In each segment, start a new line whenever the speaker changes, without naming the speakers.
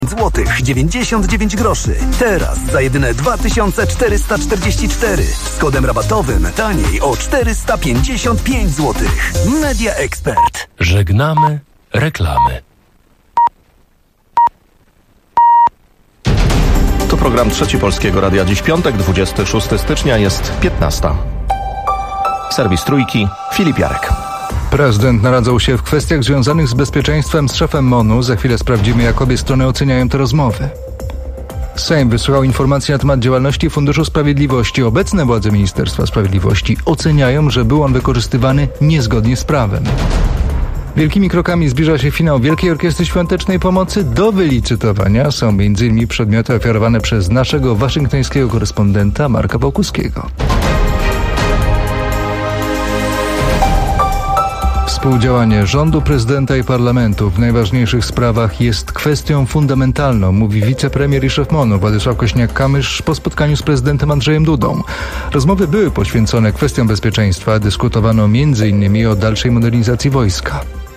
złotych 99 groszy. Teraz za jedyne 2444. Z kodem rabatowym taniej o 455 złotych. Media Expert.
Żegnamy reklamy.
To program Trzeci Polskiego Radia. Dziś piątek, 26 stycznia, jest 15. Serwis Trójki, Filip Jarek.
Prezydent naradzał się w kwestiach związanych z bezpieczeństwem z szefem MON-u. Za chwilę sprawdzimy, jak obie strony oceniają te rozmowy. Sejm wysłuchał informacji na temat działalności Funduszu Sprawiedliwości. Obecne władze Ministerstwa Sprawiedliwości oceniają, że był on wykorzystywany niezgodnie z prawem. Wielkimi krokami zbliża się finał Wielkiej Orkiestry Świątecznej Pomocy. Do wylicytowania są m.in. przedmioty ofiarowane przez naszego waszyngtońskiego korespondenta Marka Wokulskiego. Współdziałanie rządu, prezydenta i parlamentu w najważniejszych sprawach jest kwestią fundamentalną, mówi wicepremier i szef MON-u Władysław Kosiniak-Kamysz po spotkaniu z prezydentem Andrzejem Dudą. Rozmowy były poświęcone kwestiom bezpieczeństwa. Dyskutowano m.in. o dalszej modernizacji wojska.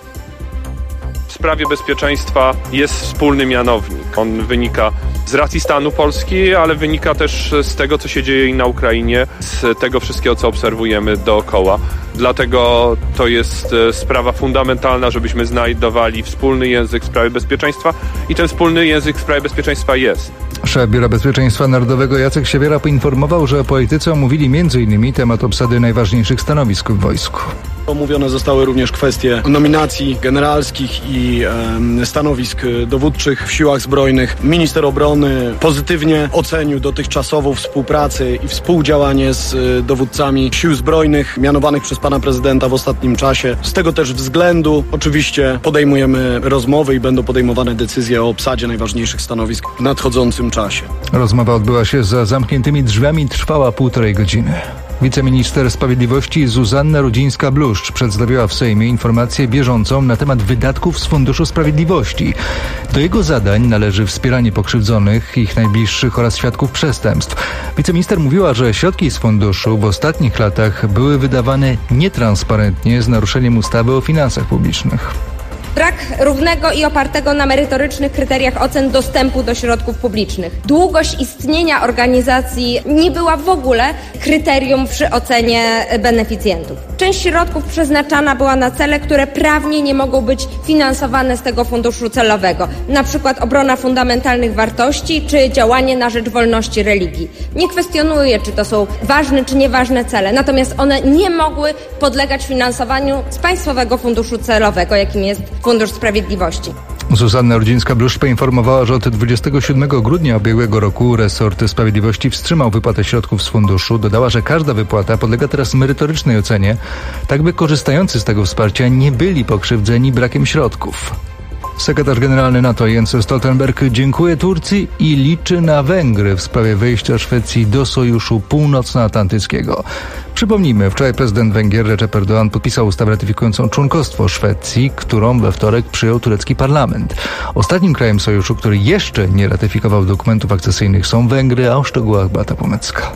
W sprawie bezpieczeństwa jest wspólny mianownik. On wynika z racji stanu Polski, ale wynika też z tego, co się dzieje i na Ukrainie, z tego wszystkiego, co obserwujemy dookoła. Dlatego to jest sprawa fundamentalna, żebyśmy znajdowali wspólny język w sprawie bezpieczeństwa i ten wspólny język w sprawie bezpieczeństwa jest.
Szef Biura Bezpieczeństwa Narodowego Jacek Siewiera poinformował, że politycy omówili m.in. temat obsady najważniejszych stanowisk w wojsku.
Omówione zostały również kwestie nominacji generalskich i stanowisk dowódczych w siłach zbrojnych. Minister obrony pozytywnie ocenił dotychczasową współpracę i współdziałanie z dowódcami sił zbrojnych mianowanych przez pana prezydenta w ostatnim czasie. Z tego też względu oczywiście podejmujemy rozmowy i będą podejmowane decyzje o obsadzie najważniejszych stanowisk w nadchodzącym czasie.
Rozmowa odbyła się za zamkniętymi drzwiami i trwała 1,5 godziny. Wiceminister Sprawiedliwości Zuzanna Rudzińska-Bluszcz przedstawiła w Sejmie informację bieżącą na temat wydatków z Funduszu Sprawiedliwości. Do jego zadań należy wspieranie pokrzywdzonych, ich najbliższych oraz świadków przestępstw. Wiceminister mówiła, że środki z funduszu w ostatnich latach były wydawane nietransparentnie z naruszeniem ustawy o finansach publicznych.
Brak równego i opartego na merytorycznych kryteriach ocen dostępu do środków publicznych. Długość istnienia organizacji nie była w ogóle kryterium przy ocenie beneficjentów. Część środków przeznaczana była na cele, które prawnie nie mogą być finansowane z tego funduszu celowego. Na przykład obrona fundamentalnych wartości czy działanie na rzecz wolności religii. Nie kwestionuję, czy to są ważne czy nieważne cele, natomiast one nie mogły podlegać finansowaniu z Państwowego Funduszu Celowego, jakim jest Fundusz Sprawiedliwości.
Zuzanna Rudzińska-Bluszcz poinformowała, że od 27 grudnia ubiegłego roku resort Sprawiedliwości wstrzymał wypłatę środków z funduszu. Dodała, że każda wypłata podlega teraz merytorycznej ocenie, tak by korzystający z tego wsparcia nie byli pokrzywdzeni brakiem środków. Sekretarz generalny NATO Jens Stoltenberg dziękuje Turcji i liczy na Węgry w sprawie wejścia Szwecji do Sojuszu Północnoatlantyckiego. Przypomnijmy, wczoraj prezydent Węgier Recep Erdoğan podpisał ustawę ratyfikującą członkostwo Szwecji, którą we wtorek przyjął turecki parlament. Ostatnim krajem sojuszu, który jeszcze nie ratyfikował dokumentów akcesyjnych, są Węgry, a o szczegółach Beata Pomecka.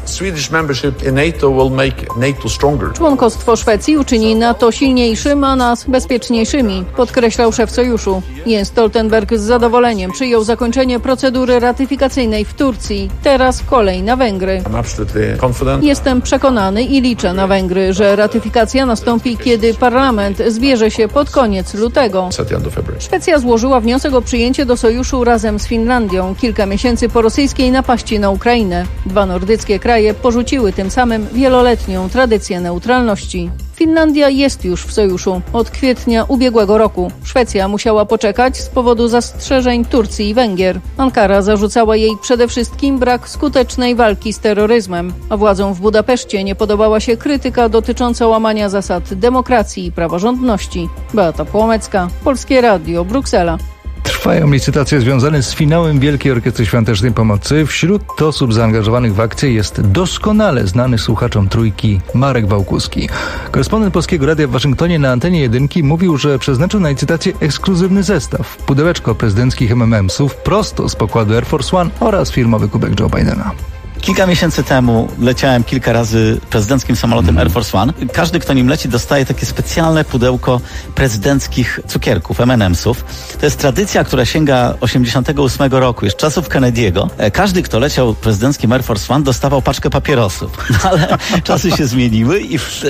Członkostwo Szwecji uczyni NATO silniejszym, a nas bezpieczniejszymi, podkreślał szef sojuszu. Jens Stoltenberg z zadowoleniem przyjął zakończenie procedury ratyfikacyjnej w Turcji. Teraz kolej na Węgry. Jestem przekonany i liczę na Węgry, że ratyfikacja nastąpi, kiedy parlament zbierze się pod koniec lutego. Szwecja złożyła wniosek o przyjęcie do sojuszu razem z Finlandią kilka miesięcy po rosyjskiej napaści na Ukrainę. Dwa nordyckie kraje porzuciły tym samym wieloletnią tradycję neutralności. Finlandia jest już w sojuszu od kwietnia ubiegłego roku. Szwecja musiała poczekać z powodu zastrzeżeń Turcji i Węgier. Ankara zarzucała jej przede wszystkim brak skutecznej walki z terroryzmem, a władzom w Budapeszcie nie podobała się krytyka dotycząca łamania zasad demokracji i praworządności. Beata Płomecka, Polskie Radio, Bruksela.
Trwają licytacje związane z finałem Wielkiej Orkiestry Świątecznej Pomocy. Wśród osób zaangażowanych w akcję jest doskonale znany słuchaczom Trójki Marek Wokulski. Korespondent Polskiego Radia w Waszyngtonie na antenie Jedynki mówił, że przeznaczył na licytację ekskluzywny zestaw. Pudełeczko prezydenckich M&M'sów prosto z pokładu Air Force One oraz firmowy kubek Joe Bidena.
Kilka miesięcy temu leciałem kilka razy prezydenckim samolotem Air Force One. Każdy, kto nim leci, dostaje takie specjalne pudełko prezydenckich cukierków, M&M'sów. To jest tradycja, która sięga 88 roku, jeszcze czasów Kennedy'ego. Każdy, kto leciał prezydenckim Air Force One, dostawał paczkę papierosów. Ale czasy się zmieniły i w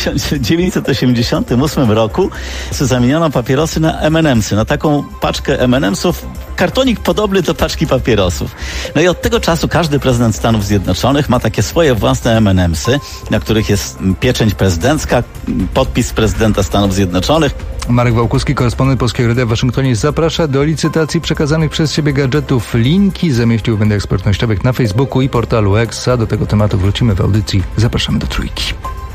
1988 roku zamieniono papierosy na M&M'sy, na taką paczkę M&M'sów, kartonik podobny do paczki papierosów. No i od tego czasu każdy prezydent Stanów Zjednoczonych ma takie swoje własne M&M'sy, na których jest pieczęć prezydencka, podpis prezydenta Stanów Zjednoczonych.
Marek Wałkuski, korespondent Polskiego Radia w Waszyngtonie, zaprasza do licytacji przekazanych przez siebie gadżetów. Linki zamieścił w mediach społecznościowych na Facebooku i portalu X, a do tego tematu wrócimy w audycji. Zapraszamy do Trójki.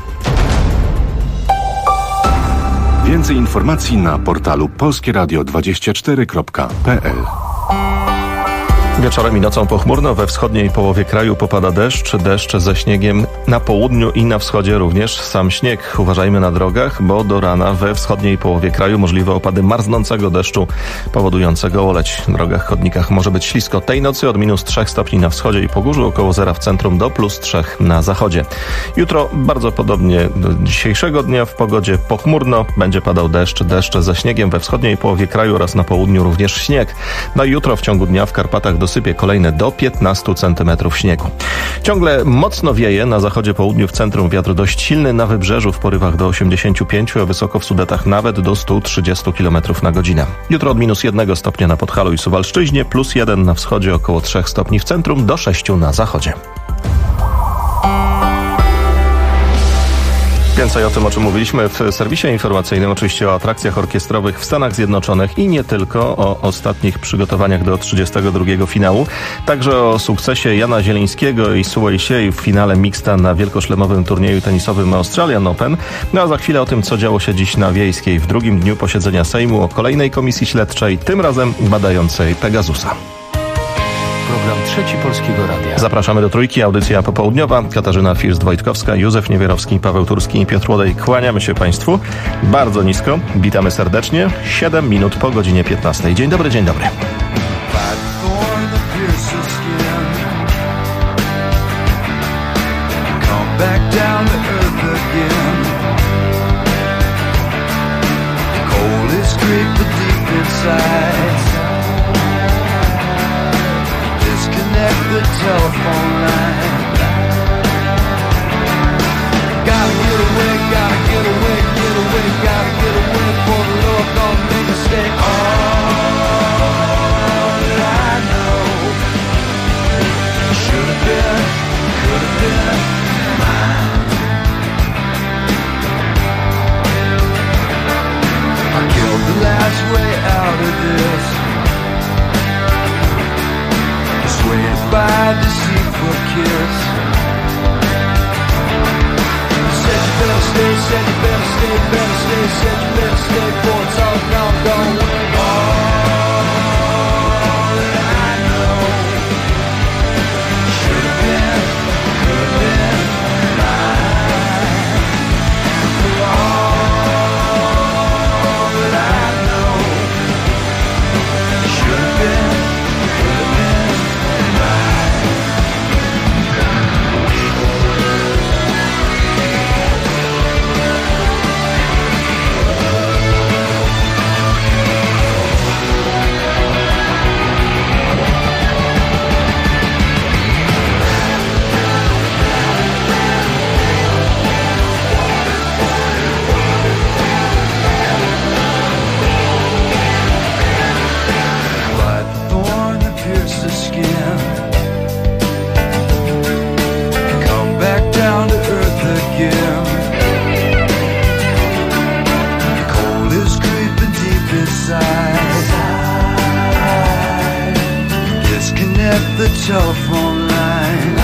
Więcej informacji na portalu polskieradio24.pl.
Wieczorem i nocą pochmurno, we wschodniej połowie kraju popada deszcz ze śniegiem, na południu i na wschodzie również sam śnieg. Uważajmy na drogach, bo do rana we wschodniej połowie kraju możliwe opady marznącego deszczu powodującego oleć. W drogach, chodnikach może być ślisko. Tej nocy od -3 stopni na wschodzie i Pogórzu, około 0 w centrum, do +3 na zachodzie. Jutro bardzo podobnie do dzisiejszego dnia w pogodzie pochmurno, będzie padał deszcz ze śniegiem we wschodniej połowie kraju oraz na południu również śnieg. No i jutro w ciągu dnia w Karpatach dosypie kolejne do 15 cm śniegu. Ciągle mocno wieje, na zachodzie, południu, w centrum wiatr dość silny, na wybrzeżu w porywach do 85, a wysoko w Sudetach nawet do 130 km na godzinę. Jutro od -1 stopnia na Podhalu i Suwalszczyźnie, +1 na wschodzie, około 3 stopni w centrum, do 6 na zachodzie. Więcej o tym, o czym mówiliśmy w serwisie informacyjnym, oczywiście o atrakcjach orkiestrowych w Stanach Zjednoczonych i nie tylko, o ostatnich przygotowaniach do 32. finału, także o sukcesie Jana Zielińskiego i Suwei Siei w finale mixta na wielkoszlemowym turnieju tenisowym Australian Open, no a za chwilę o tym, co działo się dziś na Wiejskiej w drugim dniu posiedzenia Sejmu, o kolejnej komisji śledczej, tym razem badającej Pegasusa.
Program Trzeci Polskiego Radia.
Zapraszamy do Trójki, audycja popołudniowa. Katarzyna First-Wojtkowska, Józef Niewierowski, Paweł Turski i Piotr Łodej. Kłaniamy się Państwu bardzo nisko. Witamy serdecznie. 7 minut po godzinie 15. Dzień dobry, dzień dobry.
The telephone line. Gotta get away, gotta get away, get away, gotta get away before the Lord don't make a mistake. All that I know should have been, could have been mine. I killed the last way out of this, by a deceitful kiss. Said you better stay, said you better stay, better stay, said you better stay, for it's all gone, gone away. All that I know should have been, could have been mine. For all that I know should have been, could have been. The telephone line.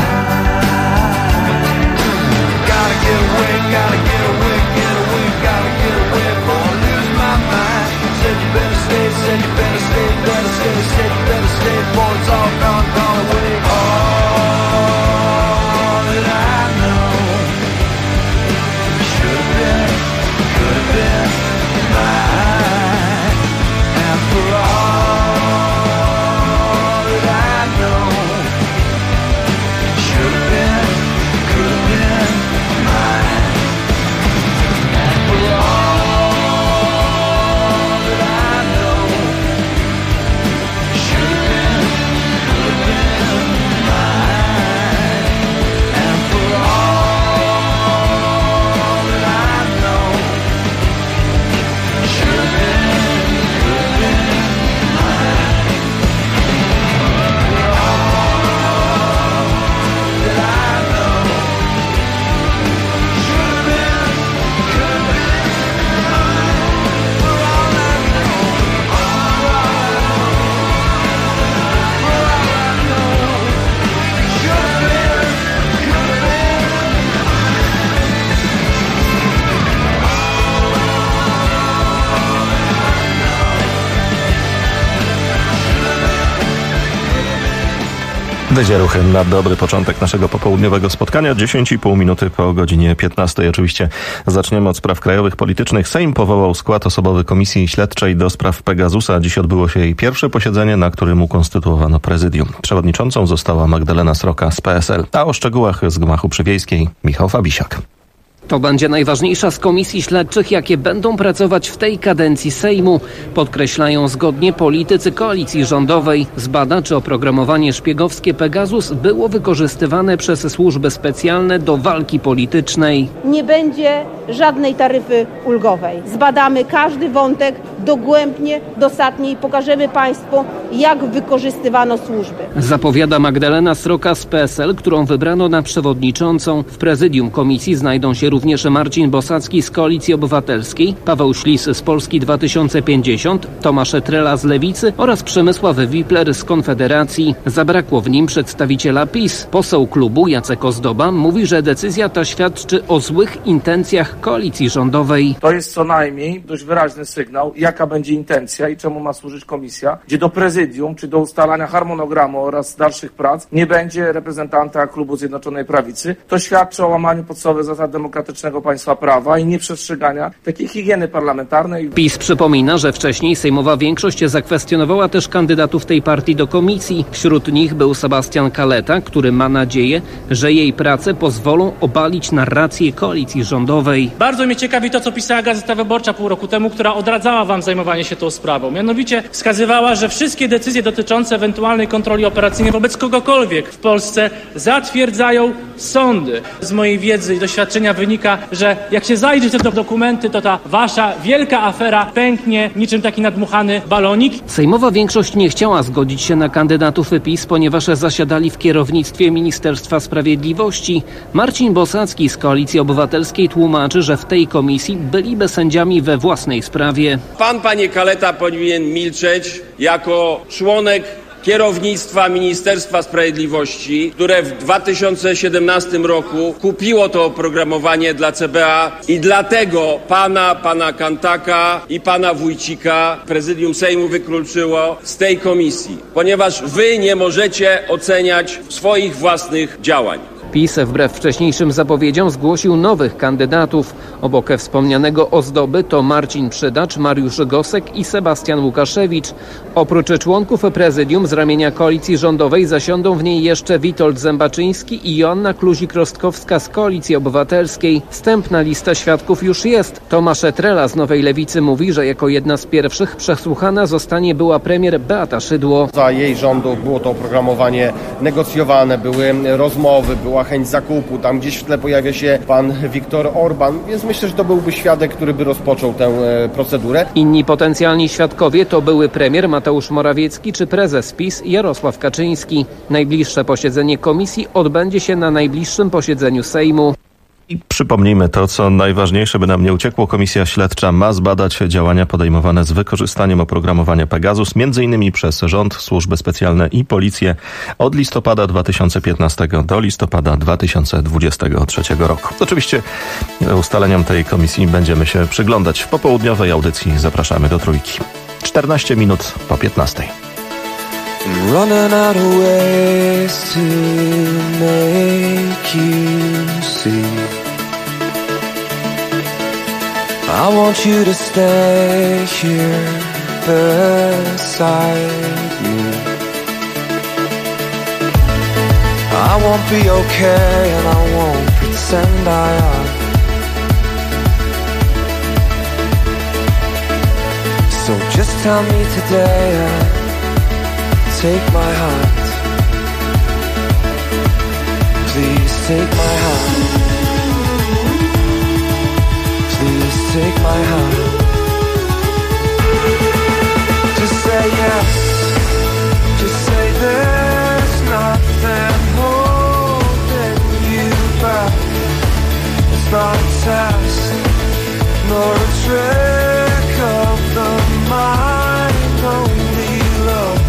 Gotta get away, gotta get away, get away, gotta get away before I lose my mind. Said you better stay, said you better stay, better stay, said you better stay before it's all gone, gone away. All that I know should have been, could have been mine. And for all that I know
Będzie ruchem na dobry początek naszego popołudniowego spotkania. 10,5 minuty po godzinie 15. Oczywiście zaczniemy od spraw krajowych, politycznych. Sejm powołał skład osobowy Komisji Śledczej do spraw Pegasusa. Dziś odbyło się jej pierwsze posiedzenie, na którym ukonstytuowano prezydium. Przewodniczącą została Magdalena Sroka z PSL. A o szczegółach z gmachu przywiejskiej Michał Fabisiak.
To będzie najważniejsza z komisji śledczych, jakie będą pracować w tej kadencji Sejmu. Podkreślają zgodnie politycy koalicji rządowej. Zbada, czy oprogramowanie szpiegowskie Pegasus było wykorzystywane przez służby specjalne do walki politycznej.
Nie będzie żadnej taryfy ulgowej. Zbadamy każdy wątek dogłębnie, dosadnie i pokażemy Państwu, jak wykorzystywano służby.
Zapowiada Magdalena Sroka z PSL, którą wybrano na przewodniczącą. W prezydium komisji znajdą się również Marcin Bosacki z Koalicji Obywatelskiej, Paweł Ślis z Polski 2050, Tomasz Trela z Lewicy oraz Przemysław Wipler z Konfederacji. Zabrakło w nim przedstawiciela PiS. Poseł klubu Jacek Ozdoba mówi, że decyzja ta świadczy o złych intencjach koalicji rządowej.
To jest co najmniej dość wyraźny sygnał, jaka będzie intencja i czemu ma służyć komisja, gdzie do prezydium czy do ustalania harmonogramu oraz dalszych prac nie będzie reprezentanta klubu Zjednoczonej Prawicy. To świadczy o łamaniu podstawowych zasad demokratycznego państwa prawa i nieprzestrzegania takiej higieny parlamentarnej.
PiS przypomina, że wcześniej sejmowa większość zakwestionowała też kandydatów tej partii do komisji. Wśród nich był Sebastian Kaleta, który ma nadzieję, że jej prace pozwolą obalić narrację koalicji rządowej.
Bardzo mnie ciekawi to, co pisała Gazeta Wyborcza pół roku temu, która odradzała wam zajmowanie się tą sprawą. Mianowicie wskazywała, że wszystkie decyzje dotyczące ewentualnej kontroli operacyjnej wobec kogokolwiek w Polsce zatwierdzają sądy. Z mojej wiedzy i doświadczenia wynika, że jak się zajrzy te dokumenty, to ta wasza wielka afera pęknie niczym taki nadmuchany balonik.
Sejmowa większość nie chciała zgodzić się na kandydatów PiS, ponieważ zasiadali w kierownictwie Ministerstwa Sprawiedliwości. Marcin Bosacki z Koalicji Obywatelskiej tłumaczy, że w tej komisji byliby sędziami we własnej sprawie.
Pan, panie Kaleta, powinien milczeć jako członek kierownictwa Ministerstwa Sprawiedliwości, które w 2017 roku kupiło to oprogramowanie dla CBA i dlatego pana Kantaka i pana Wójcika prezydium Sejmu wykluczyło z tej komisji, ponieważ wy nie możecie oceniać swoich własnych działań.
PiS wbrew wcześniejszym zapowiedziom zgłosił nowych kandydatów. Obok wspomnianego Ozdoby to Marcin Przydacz, Mariusz Gosek i Sebastian Łukaszewicz. Oprócz członków prezydium z ramienia koalicji rządowej zasiądą w niej jeszcze Witold Zębaczyński i Joanna Kluzik-Rostkowska z Koalicji Obywatelskiej. Wstępna lista świadków już jest. Tomasz Trela z Nowej Lewicy mówi, że jako jedna z pierwszych przesłuchana zostanie była premier Beata Szydło.
Za jej rządów było to oprogramowanie negocjowane, były rozmowy, była chęć zakupu, tam gdzieś w tle pojawia się pan Viktor Orban, więc myślę, że to byłby świadek, który by rozpoczął tę procedurę.
Inni potencjalni świadkowie to były premier Mateusz Morawiecki czy prezes PiS Jarosław Kaczyński. Najbliższe posiedzenie komisji odbędzie się na najbliższym posiedzeniu Sejmu.
I przypomnijmy to, co najważniejsze, by nam nie uciekło. Komisja Śledcza ma zbadać działania podejmowane z wykorzystaniem oprogramowania Pegasus, m.in. przez rząd, służby specjalne i policję od listopada 2015 do listopada 2023 roku. Oczywiście ustaleniom tej komisji będziemy się przyglądać. W popołudniowej audycji zapraszamy do Trójki. 14 minut po 15.
Running out of ways to make you see. I want you to stay here beside me. I won't be okay and I won't pretend I am. So just tell me today and take my hand. Please take my hand. Please take my hand. Just say yes. Just say there's nothing holding you back. It's not a test, nor a trick of the mind, only love.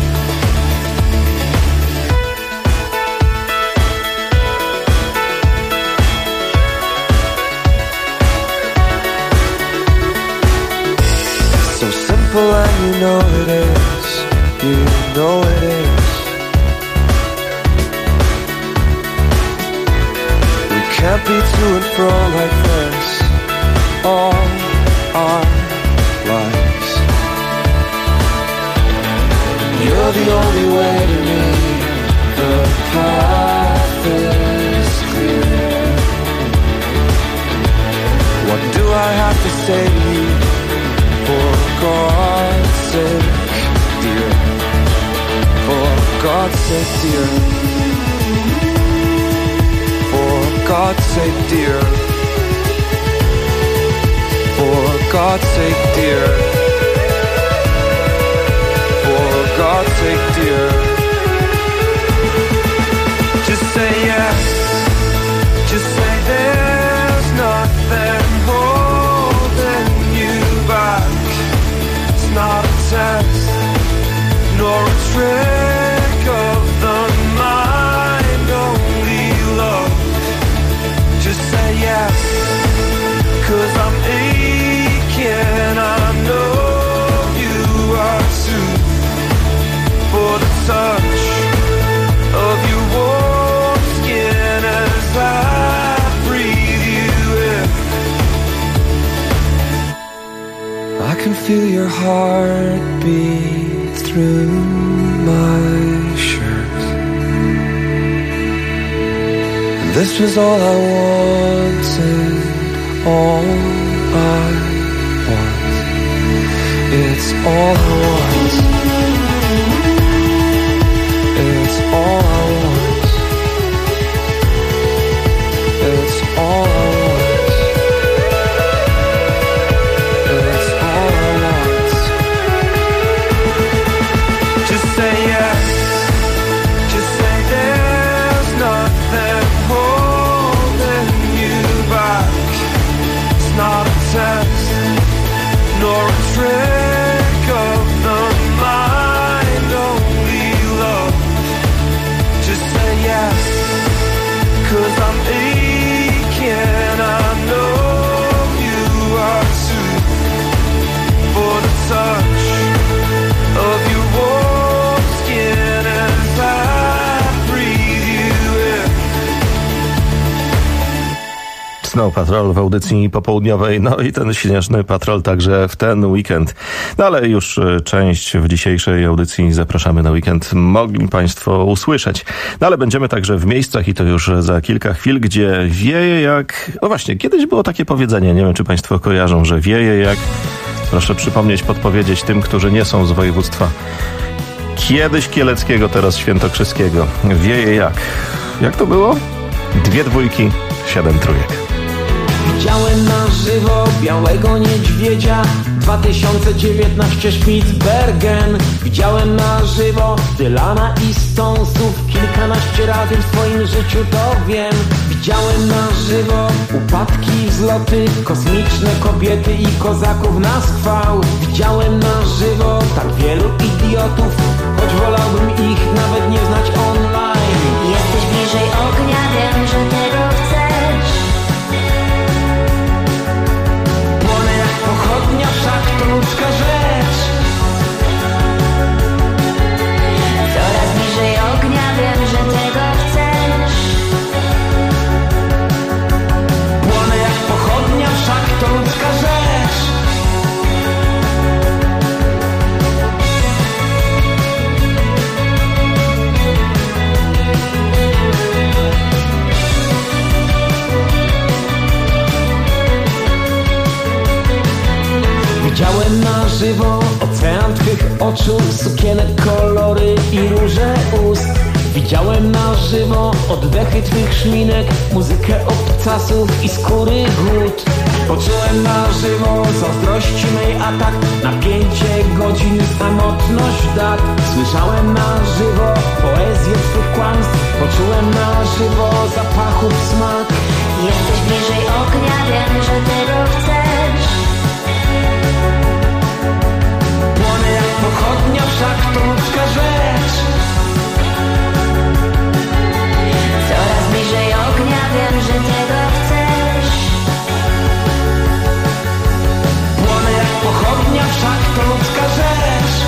to and fro like this all our lives. You're the only way to me. The path is clear. What do I have to say to you? For God's sake, dear. For God's sake, dear. For God's sake, dear. For God's sake, dear. For God's sake, dear. Just say yes. Just say there's nothing holding you back. It's not a test, nor a trick of the mind, only love. Just say yes, 'cause I'm aching, I know you are too. For the touch of your warm skin as I breathe you in. I can feel your heartbeat through my shirt. And this was all I wanted, all I want. It's all I want. It's all I want. It's all I want. It's all I want. Just say yes. Just say there's nothing holding you back. It's not a test, nor a trick of the mind, only love. Just say yes, 'cause I'm aching, I know you are too. For the touch of your warm skin as I breathe you in.
Snow Patrol w audycji popołudniowej, no i ten śnieżny patrol także w ten weekend. No ale już część w dzisiejszej audycji Zapraszamy na weekend mogli Państwo usłyszeć. No ale będziemy także w miejscach i to już za kilka chwil, gdzie wieje jak... No właśnie, kiedyś było takie powiedzenie, nie wiem czy Państwo kojarzą, że wieje jak... Proszę przypomnieć, podpowiedzieć tym, którzy nie są z województwa kiedyś kieleckiego, teraz świętokrzyskiego. Wieje jak... Jak to było? 2 dwójki, 7 trójek.
Widziałem na żywo białego niedźwiedzia 2019 Spitsbergen. Widziałem na żywo Dylana i Stonesów kilkanaście razy w swoim życiu, to wiem. Widziałem na żywo upadki, wzloty, kosmiczne kobiety i kozaków na schwał. Widziałem na żywo tak wielu idiotów, choć wolałbym ich nawet nie znać online.
Jesteś bliżej ognia, wiem, że tego chcesz.
Płonę jak pochodnia, wszak to ludzka rzecz.
Coraz bliżej ognia, wiem, że tego chcesz.
Płonę jak pochodnia, wszak to ludzka rzecz. Widziałem na żywo ocean twych oczu, sukienek, kolory i róże ust. Widziałem na żywo oddechy twych szminek, muzykę obcasów i skóry głód. Poczułem na żywo zazdrości mej atak, napięcie godzin, samotność dat. Słyszałem na żywo poezję twych kłamstw, poczułem na żywo zapachów smak.
Jesteś bliżej ognia, wiem, że tego chcesz.
Płonę jak pochodnia, wszak to ludzka rzecz.
Coraz bliżej ognia, wiem, że tego chcesz.
Płonę jak pochodnia, wszak to ludzka rzecz.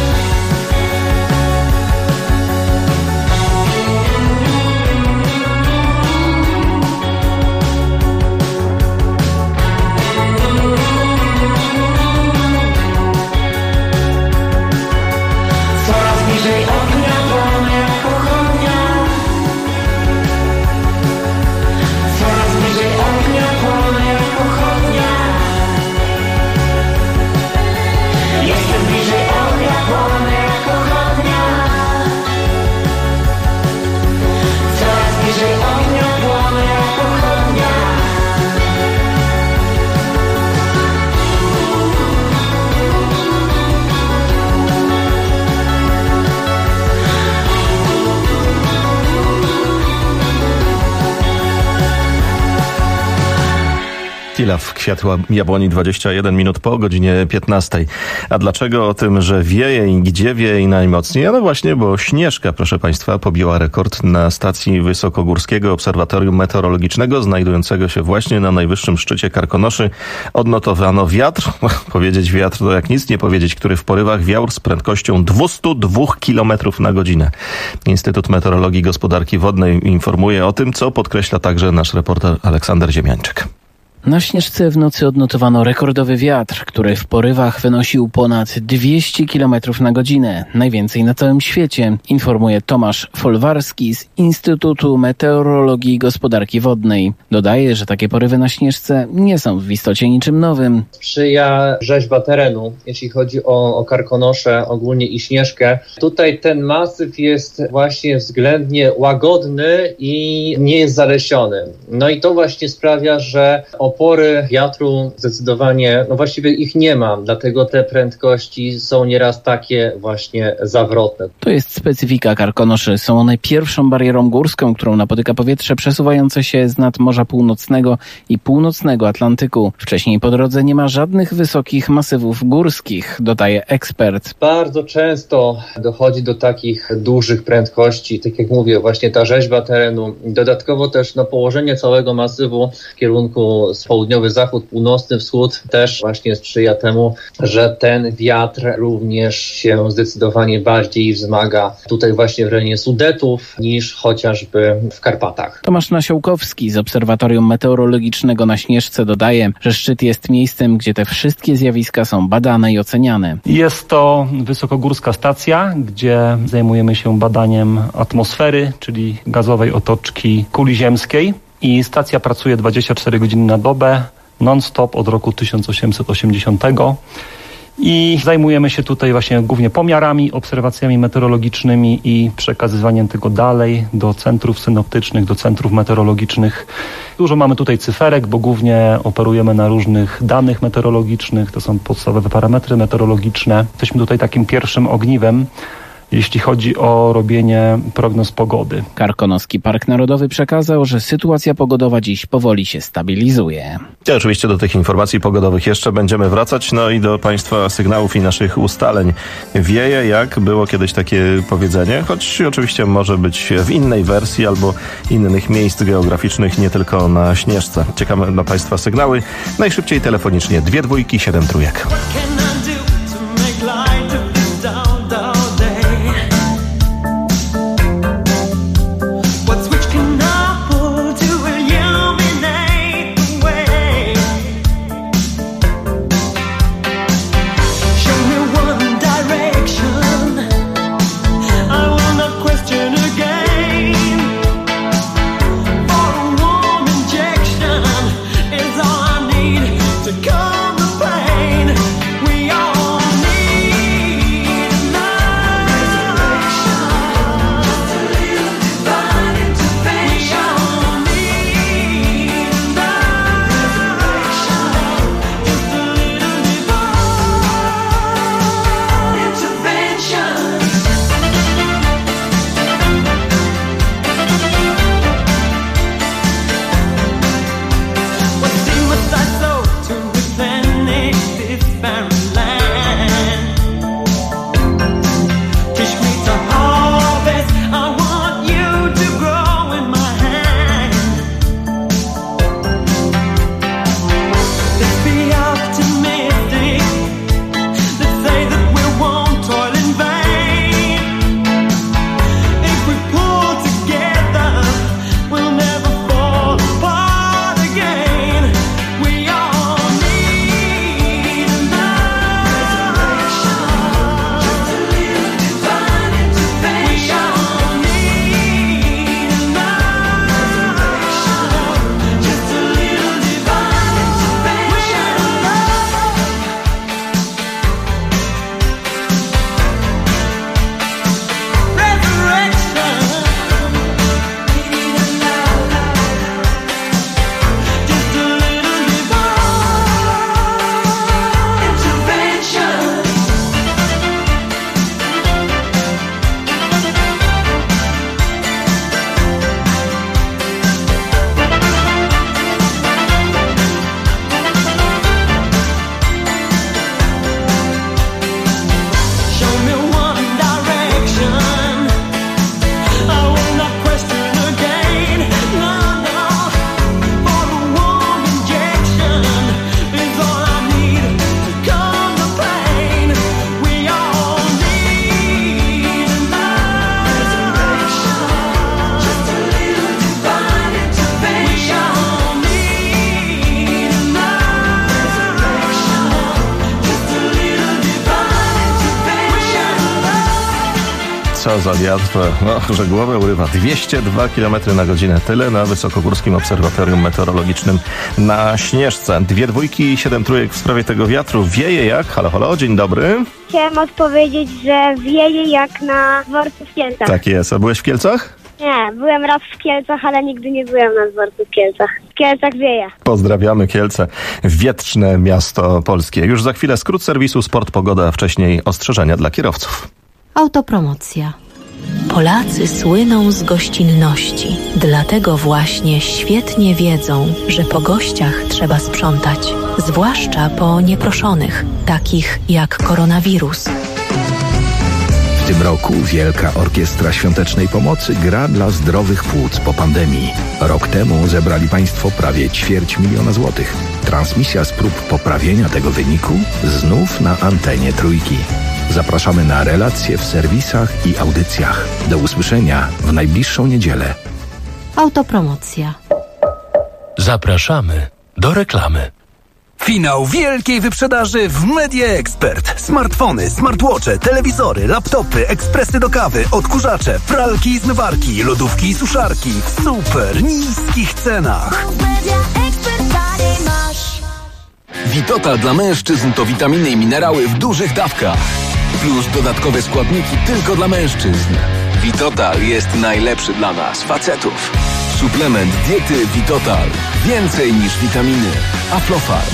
chwila w Kwiat Jabłoni, 21 minut po godzinie 15. A dlaczego o tym, że wieje i gdzie wieje i najmocniej? No właśnie, bo Śnieżka, proszę Państwa, pobiła rekord na stacji Wysokogórskiego Obserwatorium Meteorologicznego, znajdującego się właśnie na najwyższym szczycie Karkonoszy. Odnotowano wiatr, powiedzieć wiatr to jak nic nie powiedzieć, który w porywach wiał z prędkością 202 km na godzinę. Instytut Meteorologii i Gospodarki Wodnej informuje o tym, co podkreśla także nasz reporter Aleksander Ziemiańczyk.
Na Śnieżce w nocy odnotowano rekordowy wiatr, który w porywach wynosił ponad 200 km na godzinę. Najwięcej na całym świecie, informuje Tomasz Folwarski z Instytutu Meteorologii i Gospodarki Wodnej. Dodaje, że takie porywy na Śnieżce nie są w istocie niczym nowym.
Sprzyja rzeźba terenu, jeśli chodzi o Karkonosze ogólnie i Śnieżkę. Tutaj ten masyw jest właśnie względnie łagodny i nie jest zalesiony. No i to właśnie sprawia, że opory wiatru zdecydowanie, właściwie ich nie ma, dlatego te prędkości są nieraz takie właśnie zawrotne.
To jest specyfika Karkonoszy. Są one pierwszą barierą górską, którą napotyka powietrze przesuwające się z nad Morza Północnego i Północnego Atlantyku. Wcześniej po drodze nie ma żadnych wysokich masywów górskich, dodaje ekspert.
Bardzo często dochodzi do takich dużych prędkości, tak jak mówię, właśnie ta rzeźba terenu. Dodatkowo też położenie całego masywu w kierunku południowy zachód, północny wschód też właśnie sprzyja temu, że ten wiatr również się zdecydowanie bardziej wzmaga tutaj właśnie w rejonie Sudetów niż chociażby w Karpatach.
Tomasz Nasiołkowski z Obserwatorium Meteorologicznego na Śnieżce dodaje, że szczyt jest miejscem, gdzie te wszystkie zjawiska są badane i oceniane.
Jest to wysokogórska stacja, gdzie zajmujemy się badaniem atmosfery, czyli gazowej otoczki kuli ziemskiej. I stacja pracuje 24 godziny na dobę, non-stop od roku 1880 i zajmujemy się tutaj właśnie głównie pomiarami, obserwacjami meteorologicznymi i przekazywaniem tego dalej do centrów synoptycznych, do centrów meteorologicznych. Dużo mamy tutaj cyferek, bo głównie operujemy na różnych danych meteorologicznych, to są podstawowe parametry meteorologiczne. Jesteśmy tutaj takim pierwszym ogniwem, jeśli chodzi o robienie prognoz pogody.
Karkonoski Park Narodowy przekazał, że sytuacja pogodowa dziś powoli się stabilizuje.
I oczywiście do tych informacji pogodowych jeszcze będziemy wracać, no i do Państwa sygnałów i naszych ustaleń. Wieje, jak było kiedyś takie powiedzenie, choć oczywiście może być w innej wersji albo innych miejsc geograficznych, nie tylko na Śnieżce. Czekamy na Państwa sygnały. Najszybciej telefonicznie 2 2 7 3.
Come the pain.
Co za wiatr, że głowę urywa. 202 km na godzinę. Tyle na Wysokogórskim Obserwatorium Meteorologicznym na Śnieżce. 2 dwójki i 7 trójek w sprawie tego wiatru. Wieje jak? Halo, halo, dzień dobry.
Chciałem odpowiedzieć, że wieje jak na dworcu w Kielcach.
Tak jest. A byłeś w Kielcach?
Nie, byłem raz w Kielcach, ale nigdy nie byłem na dworcu w Kielcach. W Kielcach wieje.
Pozdrawiamy Kielce, wietrzne miasto polskie. Już za chwilę skrót serwisu Sport Pogoda, a wcześniej ostrzeżenia dla kierowców.
Autopromocja. Polacy słyną z gościnności. Dlatego właśnie świetnie wiedzą, że po gościach trzeba sprzątać. Zwłaszcza po nieproszonych, takich jak koronawirus.
W tym roku Wielka Orkiestra Świątecznej Pomocy gra dla zdrowych płuc po pandemii. Rok temu zebrali Państwo prawie 250 000 złotych. Transmisja z prób poprawienia tego wyniku znów na antenie Trójki. Zapraszamy na relacje w serwisach i audycjach. Do usłyszenia w najbliższą niedzielę.
Autopromocja.
Zapraszamy do reklamy.
Finał wielkiej wyprzedaży w Media Expert. Smartfony, smartwatche, telewizory, laptopy, ekspresy do kawy, odkurzacze, pralki i zmywarki, lodówki i suszarki w super niskich cenach.
Vitotal dla mężczyzn to witaminy i minerały w dużych dawkach. Plus dodatkowe składniki tylko dla mężczyzn. Vitotal jest najlepszy dla nas, facetów. Suplement diety Vitotal. Więcej niż witaminy. Aflofarm.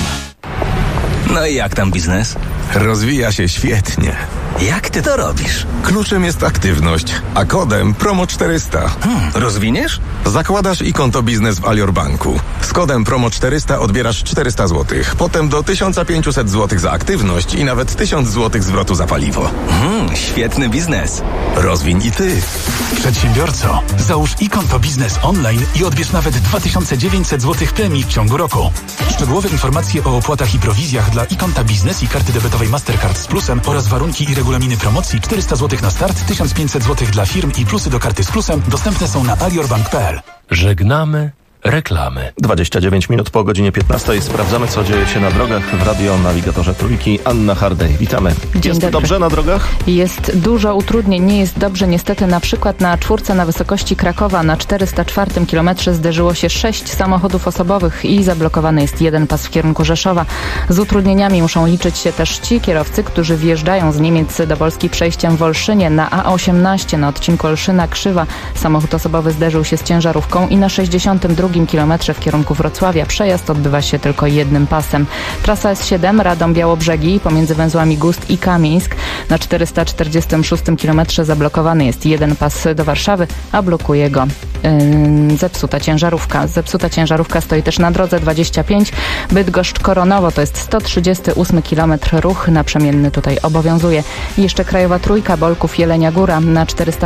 No i jak tam biznes?
Rozwija się świetnie.
Jak ty to robisz?
Kluczem jest aktywność, a kodem PROMO400.
Rozwiniesz?
Zakładasz i konto biznes w Alior Banku. Z kodem PROMO400 odbierasz 400 zł. Potem do 1500 zł za aktywność i nawet 1000 zł zwrotu za paliwo.
Świetny biznes.
Rozwiń i ty.
Przedsiębiorco, załóż i konto biznes online i odbierz nawet 2900 zł premii w ciągu roku. Szczegółowe informacje o opłatach i prowizjach dla i konta biznes i karty debetowej Mastercard z plusem oraz warunki i regulaminy promocji 400 zł na start, 1500 zł dla firm i plusy do karty z plusem dostępne są na aliorbank.pl.
Żegnamy reklamy.
29 minut po godzinie 15. Sprawdzamy, co dzieje się na drogach w radionawigatorze Trójki. Anna Hardej, witamy. Jest dobrze na drogach?
Jest dużo utrudnień. Nie jest dobrze niestety na przykład na czwórce na wysokości Krakowa na 404 kilometrze zderzyło się 6 samochodów osobowych i zablokowany jest jeden pas w kierunku Rzeszowa. Z utrudnieniami muszą liczyć się też ci kierowcy, którzy wjeżdżają z Niemiec do Polski przejściem w Olszynie. Na A18 na odcinku Olszyna-Krzywa samochód osobowy zderzył się z ciężarówką i na 62 kilometrze w kierunku Wrocławia przejazd odbywa się tylko jednym pasem. Trasa S7 Radom-Białobrzegi pomiędzy węzłami Gust i Kamieńsk na 446 kilometrze zablokowany jest jeden pas do Warszawy, a blokuje go zepsuta ciężarówka. Zepsuta ciężarówka stoi też na drodze 25 Bydgoszcz-Koronowo, to jest 138 kilometr, ruch naprzemienny tutaj obowiązuje. I jeszcze krajowa trójka Bolków-Jelenia Góra na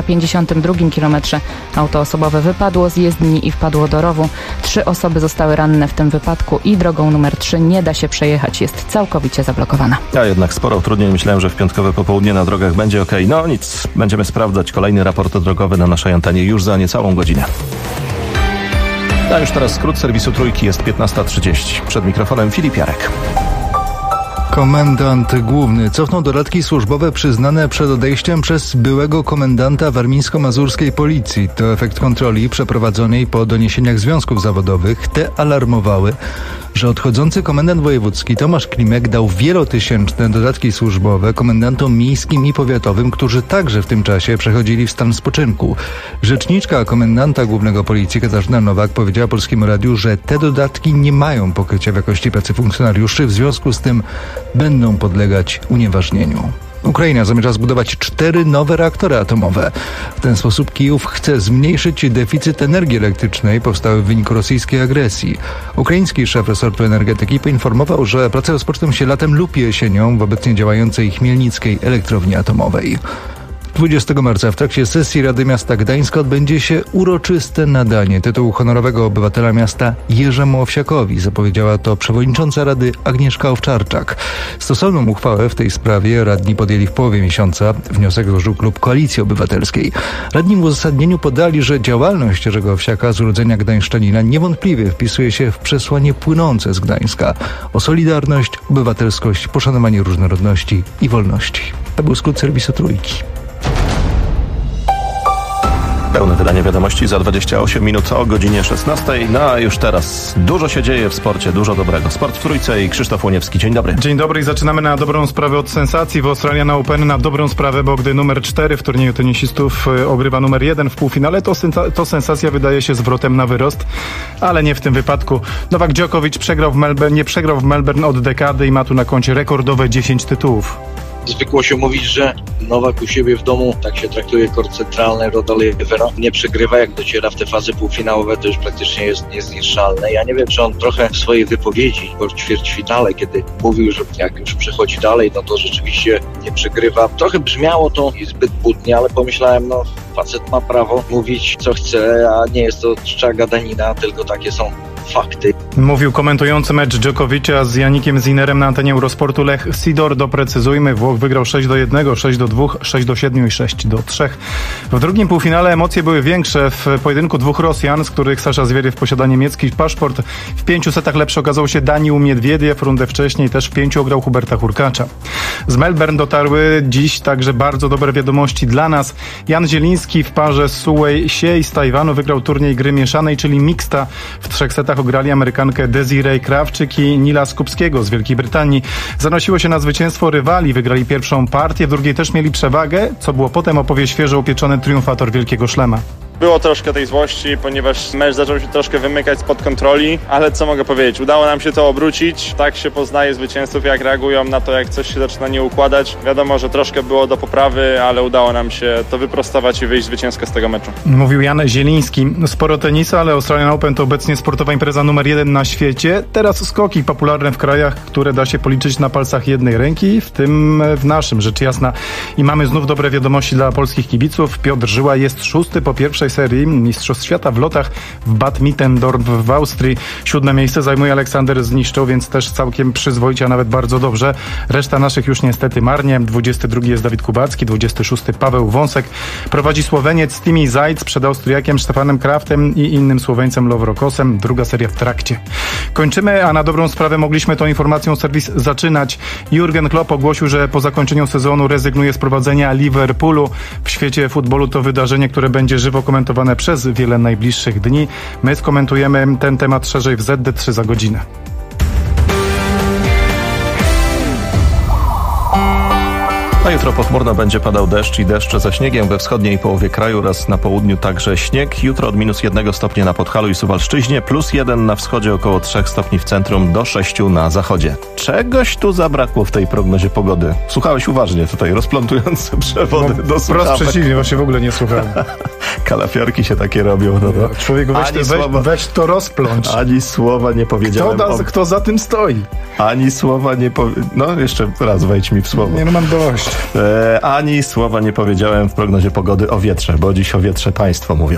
452 kilometrze auto osobowe wypadło z jezdni i wpadło do rowu. 3 osoby zostały ranne w tym wypadku i drogą numer 3 nie da się przejechać, jest całkowicie zablokowana.
A jednak sporo utrudnień. Myślałem, że w piątkowe popołudnie na drogach będzie okej. No nic, będziemy sprawdzać kolejny raport drogowy na naszej antenie już za niecałą godzinę. A już teraz skrót serwisu Trójki, jest 15:30. Przed mikrofonem Filip Jarek.
Komendant główny cofnął dodatki służbowe przyznane przed odejściem przez byłego komendanta warmińsko-mazurskiej policji. To efekt kontroli przeprowadzonej po doniesieniach związków zawodowych. Te alarmowały, że odchodzący komendant wojewódzki Tomasz Klimek dał wielotysięczne dodatki służbowe komendantom miejskim i powiatowym, którzy także w tym czasie przechodzili w stan spoczynku. Rzeczniczka komendanta głównego policji Katarzyna Nowak powiedziała Polskiemu Radiu, że te dodatki nie mają pokrycia w jakości pracy funkcjonariuszy, w związku z tym będą podlegać unieważnieniu. Ukraina zamierza zbudować 4 nowe reaktory atomowe. W ten sposób Kijów chce zmniejszyć deficyt energii elektrycznej powstały w wyniku rosyjskiej agresji. Ukraiński szef resortu energetyki poinformował, że prace rozpoczną się latem lub jesienią w obecnie działającej chmielnickiej elektrowni atomowej. 20 marca w trakcie sesji Rady Miasta Gdańska odbędzie się uroczyste nadanie tytułu honorowego obywatela miasta Jerzemu Owsiakowi. Zapowiedziała to przewodnicząca Rady Agnieszka Owczarczak. Stosowną uchwałę w tej sprawie radni podjęli w połowie miesiąca. Wniosek złożył klub Koalicji Obywatelskiej. Radni w uzasadnieniu podali, że działalność Jerzego Owsiaka z urodzenia gdańszczanina niewątpliwie wpisuje się w przesłanie płynące z Gdańska o solidarność, obywatelskość, poszanowanie różnorodności i wolności. To był skrót serwisu Trójki.
Pełne wydanie wiadomości za 28 minut o godzinie 16. No a już teraz dużo się dzieje w sporcie, dużo dobrego. Sport w Trójce i Krzysztof Łoniewski. Dzień dobry.
Dzień dobry i zaczynamy na dobrą sprawę od sensacji w Australian Open. Na dobrą sprawę, bo gdy numer 4 w turnieju tenisistów ogrywa numer 1 w półfinale, to sensacja wydaje się zwrotem na wyrost, ale nie w tym wypadku. Nowak Djokovic nie przegrał w Melbourne od dekady i ma tu na koncie rekordowe 10 tytułów.
Zwykło się mówić, że Nowak u siebie w domu, tak się traktuje kort centralny Roda Lejewera, nie przegrywa, jak dociera w te fazy półfinałowe, to już praktycznie jest niezniszczalny. Ja nie wiem, czy on trochę w swojej wypowiedzi po ćwierćfinale, kiedy mówił, że jak już przechodzi dalej, no to rzeczywiście nie przegrywa. Trochę brzmiało to i zbyt butnie, ale pomyślałem, no facet ma prawo mówić co chce, a nie jest to czcza gadanina, tylko takie są fakty.
Mówił komentujący mecz Djokovicia z Janikiem Zinnerem na antenie Eurosportu Lech Sidor. Doprecyzujmy, Włoch wygrał 6-1, 6-2, 6-7 i 6-3. W drugim półfinale emocje były większe w pojedynku dwóch Rosjan, z których Sasza Zwieriew posiada niemiecki paszport. W 5 setach lepszy okazał się Daniil Miedwiediew, rundę wcześniej też w 5 ograł Huberta Hurkacza. Z Melbourne dotarły dziś także bardzo dobre wiadomości dla nas. Jan Zieliński w parze Suwei Siej z Tajwanu wygrał turniej gry mieszanej, czyli mixta. W 3 setach ograli Amerykankę Desiree Krawczyk i Nila Skupskiego z Wielkiej Brytanii. Zanosiło się na zwycięstwo rywali, wygrali pierwszą partię, w drugiej też mieli przewagę, co było potem opowie świeżo upieczony triumfator Wielkiego Szlema.
Było troszkę tej złości, ponieważ mecz zaczął się troszkę wymykać spod kontroli, ale co mogę powiedzieć, udało nam się to obrócić. Tak się poznaje zwycięzców, jak reagują na to, jak coś się zaczyna nie układać. Wiadomo, że troszkę było do poprawy, ale udało nam się to wyprostować i wyjść zwycięsko z tego meczu.
Mówił Jan Zieliński. Sporo tenisa, ale Australian Open to obecnie sportowa impreza numer 1 na świecie. Teraz skoki popularne w krajach, które da się policzyć na palcach jednej ręki, w tym w naszym, rzecz jasna. I mamy znów dobre wiadomości dla polskich kibiców. Piotr Żyła jest 6. po pierwszej serii Mistrzostw Świata w lotach w Bad Mittendorf w Austrii. 7. miejsce zajmuje Aleksander Zniszczoł, więc też całkiem przyzwoicie, a nawet bardzo dobrze. Reszta naszych już niestety marnie. 22. jest Dawid Kubacki, 26. Paweł Wąsek. Prowadzi Słoweniec Timi Zajc przed Austriakiem Stefanem Kraftem i innym Słoweńcem Lowrokosem. Druga seria w trakcie. Kończymy, a na dobrą sprawę mogliśmy tą informacją serwis zaczynać. Jurgen Klopp ogłosił, że po zakończeniu sezonu rezygnuje z prowadzenia Liverpoolu. W świecie futbolu to wydarzenie, które będzie żywo komentowane przez wiele najbliższych dni. My skomentujemy ten temat szerzej w ZD3 za godzinę.
A jutro pochmurno będzie padał deszcz i deszcze ze śniegiem we wschodniej połowie kraju oraz na południu także śnieg. Jutro od -1 stopnia na Podhalu i Suwalszczyźnie, +1 na wschodzie, około 3 stopni w centrum, do 6 na zachodzie. Czegoś tu zabrakło w tej prognozie pogody. Słuchałeś uważnie tutaj, rozplątujące przewody do słuchawek.
Wprost przeciwnie, właśnie w ogóle nie słuchałem.
Kalafiorki się takie robią. No.
Człowieku, weź to rozplącz.
Ani słowa nie powiedziałem.
Kto za tym stoi?
Ani słowa nie No, jeszcze raz wejdź mi w słowo.
Nie, no mam dość.
Ani słowa nie powiedziałem w prognozie pogody o wietrze, bo dziś o wietrze państwo mówią.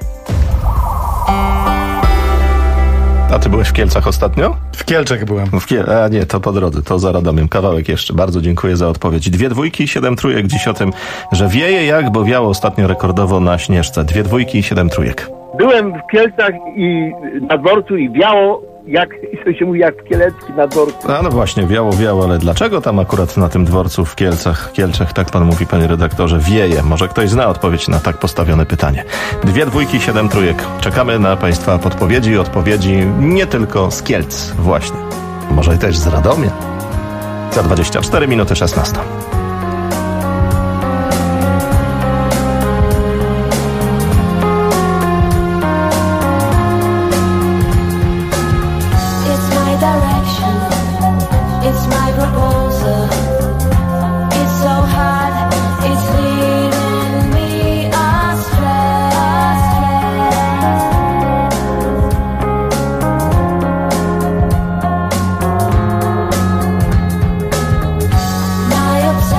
A ty byłeś w Kielcach ostatnio?
W Kielczech byłem.
A nie, to po drodze, to za Radomiem. Kawałek jeszcze. Bardzo dziękuję za odpowiedź. 2 dwójki i 7 trójek. Dziś o tym, że wieje bo wiało ostatnio rekordowo na Śnieżce. 2 dwójki i 7 trójek.
Byłem w Kielcach i na dworcu i wiało, jak się mówi, jak w Kieleckim na dworcu.
A no właśnie, wiało, ale dlaczego tam akurat na tym dworcu w Kielczach, tak pan mówi, panie redaktorze, wieje? Może ktoś zna odpowiedź na tak postawione pytanie. 2 dwójki, 7 trójek. Czekamy na państwa odpowiedzi nie tylko z Kielc właśnie. Może też z Radomia. Za 24 minuty 16.
My obsession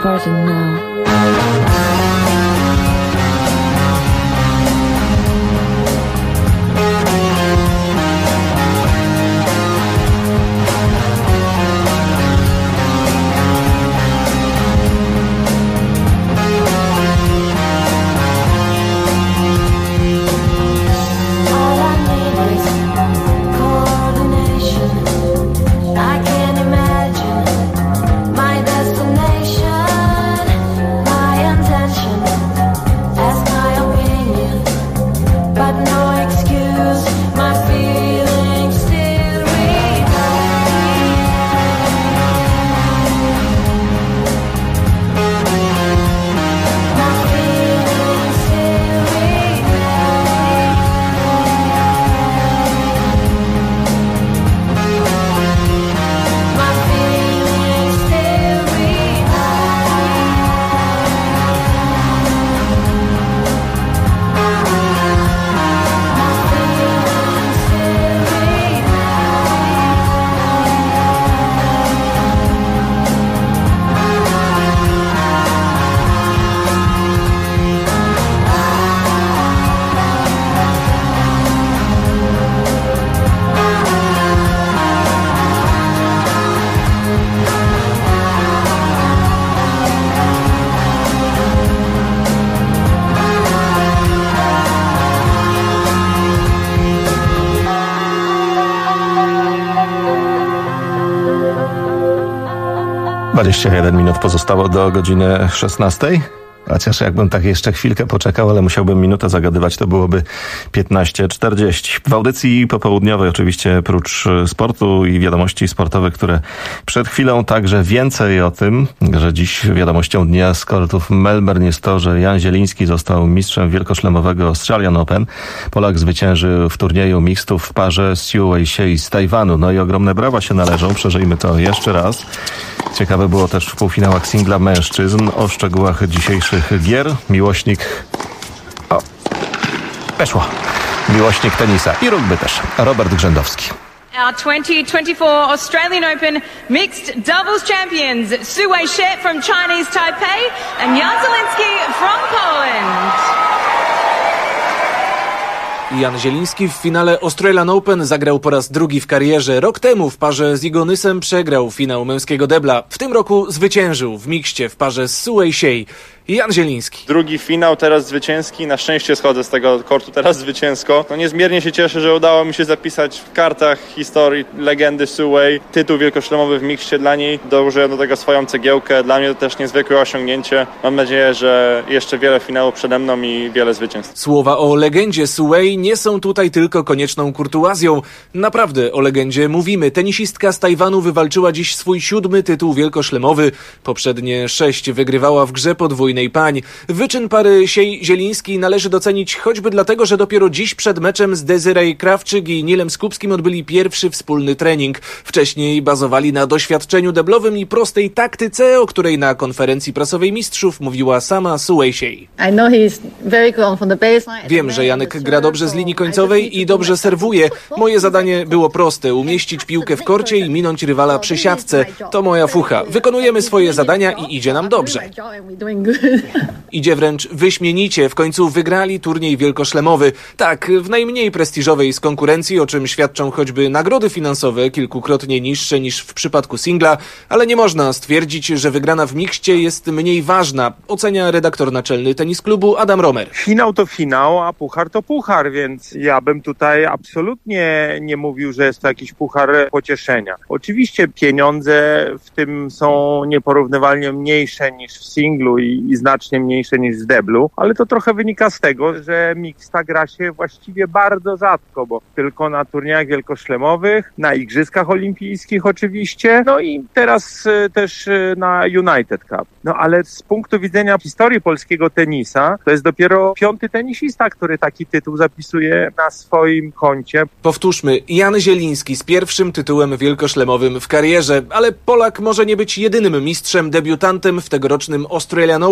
burden now.
Jeden minut pozostało do godziny 16. Chociaż jakbym tak jeszcze chwilkę poczekał, ale musiałbym minutę zagadywać, to byłoby 15:40. W audycji popołudniowej oczywiście prócz sportu i wiadomości sportowych, które przed chwilą, także więcej o tym, że dziś wiadomością dnia z kortów Melbourne jest to, że Jan Zieliński został mistrzem wielkoszlemowego Australian Open. Polak zwyciężył w turnieju mixtów w parze z Siu Wei z Tajwanu. No i ogromne brawa się należą. Przeżyjmy to jeszcze raz. Ciekawe było też w półfinałach singla mężczyzn. O szczegółach dzisiejszych gier miłośnik... Weszło. Miłośnik tenisa i rugby też. Robert Grzędowski.
Our 2024 Australian Open Mixed Doubles Champions, Su Wei-she from Chinese Taipei and Jan Zieliński from Poland.
Jan Zieliński w finale Australian Open zagrał po raz drugi w karierze. Rok temu w parze z Igo Nysem przegrał finał męskiego debla. W tym roku zwyciężył w mikście w parze z Su Wei-she. Jan Zieliński.
Drugi finał, teraz zwycięski. Na szczęście schodzę z tego kortu teraz zwycięsko. No niezmiernie się cieszę, że udało mi się zapisać w kartach historii legendy Su Wei. Tytuł wielkoszlemowy w mikście dla niej. Dołożyłem do tego swoją cegiełkę. Dla mnie to też niezwykłe osiągnięcie. Mam nadzieję, że jeszcze wiele finałów przede mną i wiele zwycięstw.
Słowa o legendzie Su Wei nie są tutaj tylko konieczną kurtuazją. Naprawdę o legendzie mówimy. Tenisistka z Tajwanu wywalczyła dziś swój 7. tytuł wielkoszlemowy. Poprzednie 6 wygrywała w grze podwójnej pań. Wyczyn pary Zieliński należy docenić choćby dlatego, że dopiero dziś przed meczem z Desiree Krawczyk i Nilem Skupskim odbyli pierwszy wspólny trening. Wcześniej bazowali na doświadczeniu deblowym i prostej taktyce, o której na konferencji prasowej mistrzów mówiła sama Su Wei-she. Wiem, że Janek gra dobrze z linii końcowej i dobrze serwuje. Moje zadanie było proste, umieścić piłkę w korcie i minąć rywala przy siatce. To moja fucha. Wykonujemy swoje zadania i idzie nam dobrze. Idzie wręcz wyśmienicie. W końcu wygrali turniej wielkoszlemowy. Tak, w najmniej prestiżowej z konkurencji, o czym świadczą choćby nagrody finansowe, kilkukrotnie niższe niż w przypadku singla, ale nie można stwierdzić, że wygrana w mikście jest mniej ważna, ocenia redaktor naczelny Tenis Klubu Adam Romer.
Finał to finał, a puchar to puchar, więc ja bym tutaj absolutnie nie mówił, że jest to jakiś puchar pocieszenia. Oczywiście pieniądze w tym są nieporównywalnie mniejsze niż w singlu i znacznie mniejsze niż w deblu, ale to trochę wynika z tego, że mixta gra się właściwie bardzo rzadko, bo tylko na turniejach wielkoszlemowych, na Igrzyskach Olimpijskich oczywiście, no i teraz też na United Cup. No ale z punktu widzenia historii polskiego tenisa, to jest dopiero 5. tenisista, który taki tytuł zapisuje na swoim koncie.
Powtórzmy, Jan Zieliński z pierwszym tytułem wielkoszlemowym w karierze, ale Polak może nie być jedynym mistrzem debiutantem w tegorocznym Australian Open.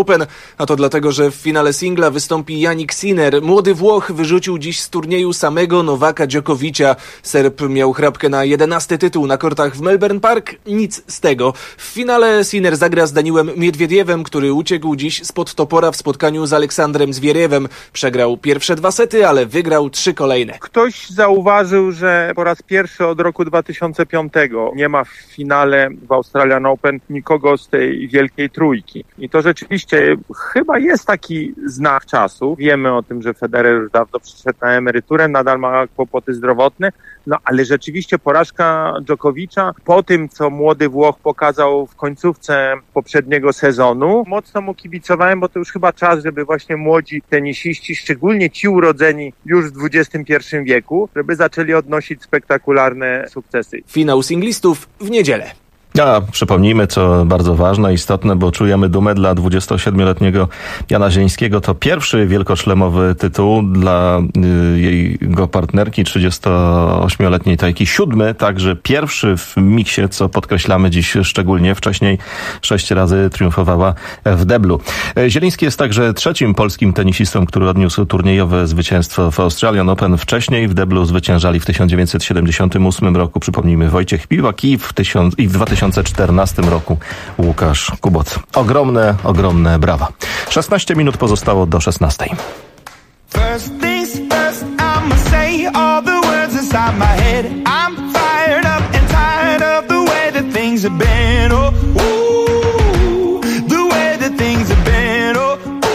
Open, a to dlatego, że w finale singla wystąpi Jannik Sinner. Młody Włoch wyrzucił dziś z turnieju samego Nowaka Djokovicia. Serb miał chrapkę na 11. tytuł na kortach w Melbourne Park. Nic z tego. W finale Sinner zagra z Daniłem Miedwiediewem, który uciekł dziś spod topora w spotkaniu z Aleksandrem Zwieriewem. Przegrał pierwsze 2 sety, ale wygrał 3 kolejne.
Ktoś zauważył, że po raz pierwszy od roku 2005 nie ma w finale w Australian Open nikogo z tej wielkiej trójki. I to rzeczywiście chyba jest taki znak czasu. Wiemy o tym, że Federer już dawno przeszedł na emeryturę, nadal ma kłopoty zdrowotne, no ale rzeczywiście porażka Djokovicza po tym, co młody Włoch pokazał w końcówce poprzedniego sezonu, mocno mu kibicowałem, bo to już chyba czas, żeby właśnie młodzi tenisiści, szczególnie ci urodzeni już w XXI wieku, żeby zaczęli odnosić spektakularne sukcesy.
Finał singlistów w niedzielę.
A przypomnijmy, co bardzo ważne, istotne, bo czujemy dumę dla 27-letniego Jana Zielińskiego. To pierwszy wielkoszlemowy tytuł dla jego partnerki, 38-letniej Tajki. 7, także pierwszy w miksie, co podkreślamy dziś szczególnie. Wcześniej 6 razy triumfowała w deblu. Zieliński jest także trzecim polskim tenisistą, który odniósł turniejowe zwycięstwo w Australian Open. Wcześniej w deblu zwyciężali w 1978 roku, przypomnijmy, Wojciech Piłak i w 2014 roku Łukasz Kubot. Ogromne brawa. 16 minut pozostało do 16.
First things first, I'ma say all the words inside my head. I'm fired up and tired of the way that things have been. Oh, ooh, the way that things have been. Oh,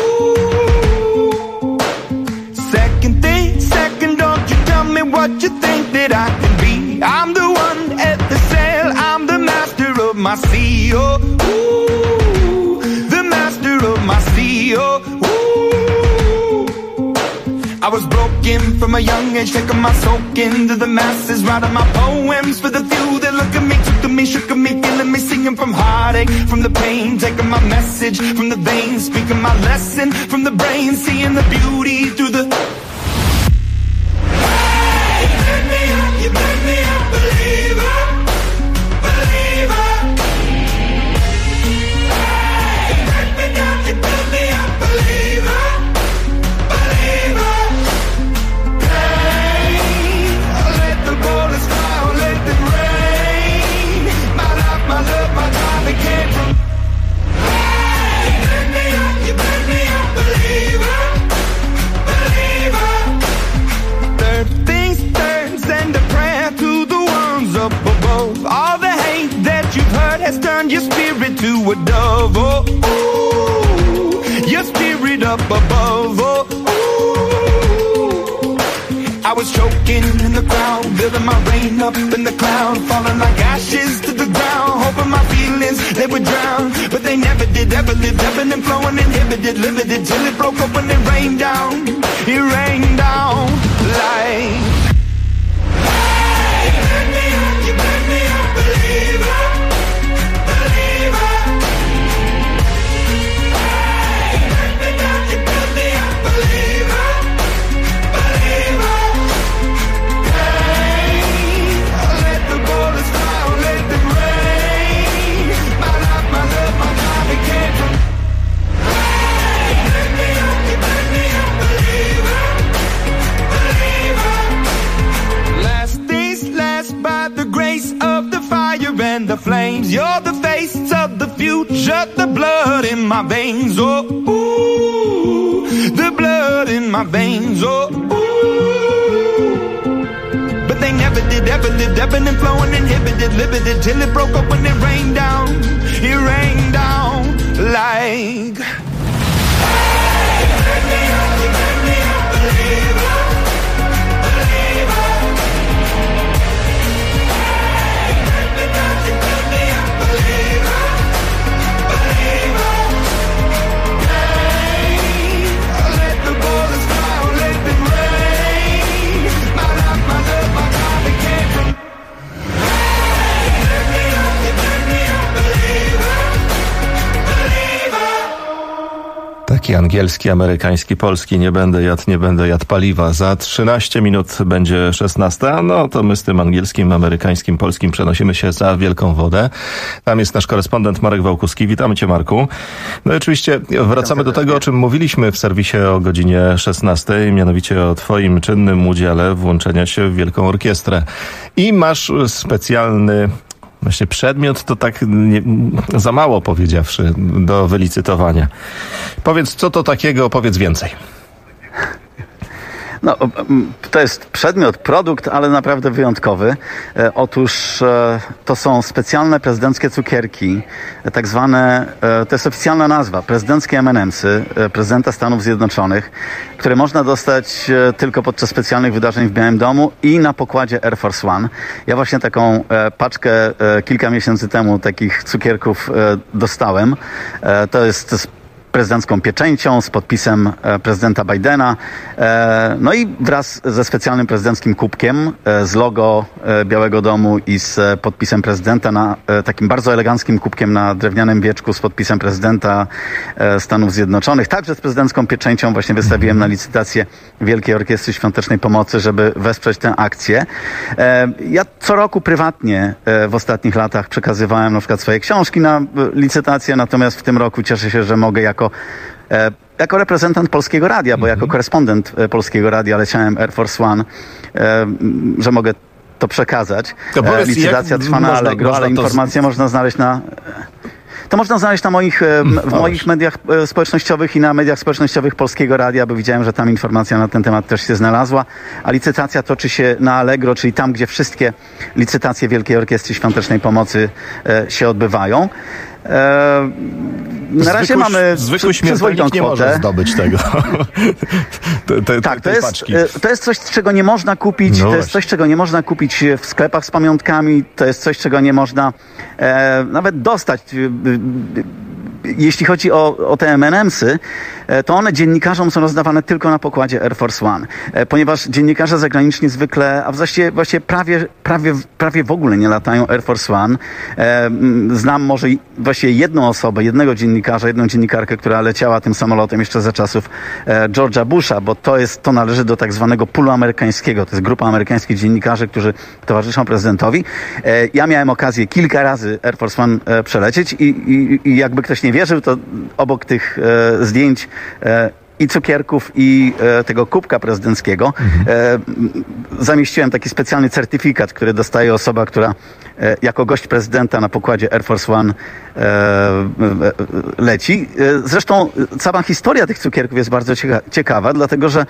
ooh. Second thing, second, don't you tell me what you think that I can be. I'm the one at the sail, I'm the master of my sea. Oh, ooh, the master of my sea. Oh, I was broken from a young age, taking my soak into the masses, writing my poems for the few that look at me, took to me, shook at me, feeling me, singing from heartache, from the pain, taking my message from the veins, speaking my lesson from the brain, seeing the beauty through the... Hey, you make me a believer, believer. Hey, you take me down, you build me a believer. Has turned your spirit to a dove, oh, ooh, your spirit up above, oh, ooh. I was choking in the crowd, building my rain up in the cloud, falling like ashes to the ground, hoping my feelings, they would drown, but they never did, ever lived, ebbing and flowing, inhibited, limited, till it broke up when it rained down like... Hey, you make me a believer. And the flames, you're the face of the future, the blood in my veins, oh, ooh, the blood in my veins, oh, ooh. But they never did, ever lived, ebbing and flowing, inhibited, limited, till it broke up when it rained down like... Hey, you make me a believer, believer.
Taki angielski, amerykański, polski. Nie będę jadł paliwa. Za 13 minut będzie 16. No to my z tym angielskim, amerykańskim, polskim przenosimy się za Wielką Wodę. Tam jest nasz korespondent Marek Wałkuski. Witamy cię, Marku. No i oczywiście wracamy do tego, o czym mówiliśmy w serwisie o godzinie 16, mianowicie o twoim czynnym udziale włączenia się w Wielką Orkiestrę. I masz specjalny właśnie przedmiot, to tak za mało powiedziawszy, do wylicytowania. Powiedz, co to takiego, opowiedz więcej.
No, to jest przedmiot, produkt, ale naprawdę wyjątkowy. Otóż to są specjalne prezydenckie cukierki, tak zwane, to jest oficjalna nazwa, prezydenckie M&M'sy prezydenta Stanów Zjednoczonych, które można dostać tylko podczas specjalnych wydarzeń w Białym Domu i na pokładzie Air Force One. Ja właśnie taką paczkę kilka miesięcy temu takich cukierków dostałem. To jest prezydencką pieczęcią z podpisem prezydenta Bidena. No i wraz ze specjalnym prezydenckim kubkiem z logo Białego Domu i z podpisem prezydenta na takim bardzo eleganckim kubkiem na drewnianym wieczku z podpisem prezydenta Stanów Zjednoczonych. Także z prezydencką pieczęcią właśnie wystawiłem na licytację Wielkiej Orkiestry Świątecznej Pomocy, żeby wesprzeć tę akcję. Ja co roku prywatnie w ostatnich latach przekazywałem na przykład swoje książki na licytację, natomiast w tym roku cieszę się, że mogę jako reprezentant Polskiego Radia, bo jako korespondent Polskiego Radia leciałem Air Force One, że mogę to przekazać. Licytacja trwa na Allegro, ale informacje można znaleźć na... To można znaleźć na w moich mediach społecznościowych i na mediach społecznościowych Polskiego Radia, bo widziałem, że tam informacja na ten temat też się znalazła. A licytacja toczy się na Allegro, czyli tam, gdzie wszystkie licytacje Wielkiej Orkiestry Świątecznej Pomocy się odbywają. Na razie mamy
zwykły śmiertelnik nie może zdobyć tego.
Tak, to jest coś, czego nie można kupić. No to jest coś, czego nie można kupić w sklepach z pamiątkami. To jest coś, czego nie można nawet dostać. Jeśli chodzi o te M&M'sy, to one dziennikarzom są rozdawane tylko na pokładzie Air Force One, ponieważ dziennikarze zagraniczni zwykle, a właściwie prawie w ogóle nie latają Air Force One. Znam może właściwie jedną osobę, jednego dziennikarza, jedną dziennikarkę, która leciała tym samolotem jeszcze za czasów George'a Busha, bo to należy do tak zwanego poolu amerykańskiego. To jest grupa amerykańskich dziennikarzy, którzy towarzyszą prezydentowi. Ja miałem okazję kilka razy Air Force One przelecieć i jakby ktoś nie wierzył, to obok tych zdjęć i cukierków, i tego kubka prezydenckiego zamieściłem taki specjalny certyfikat, który dostaje osoba, która jako gość prezydenta na pokładzie Air Force One leci. Zresztą cała historia tych cukierków jest bardzo ciekawa, dlatego że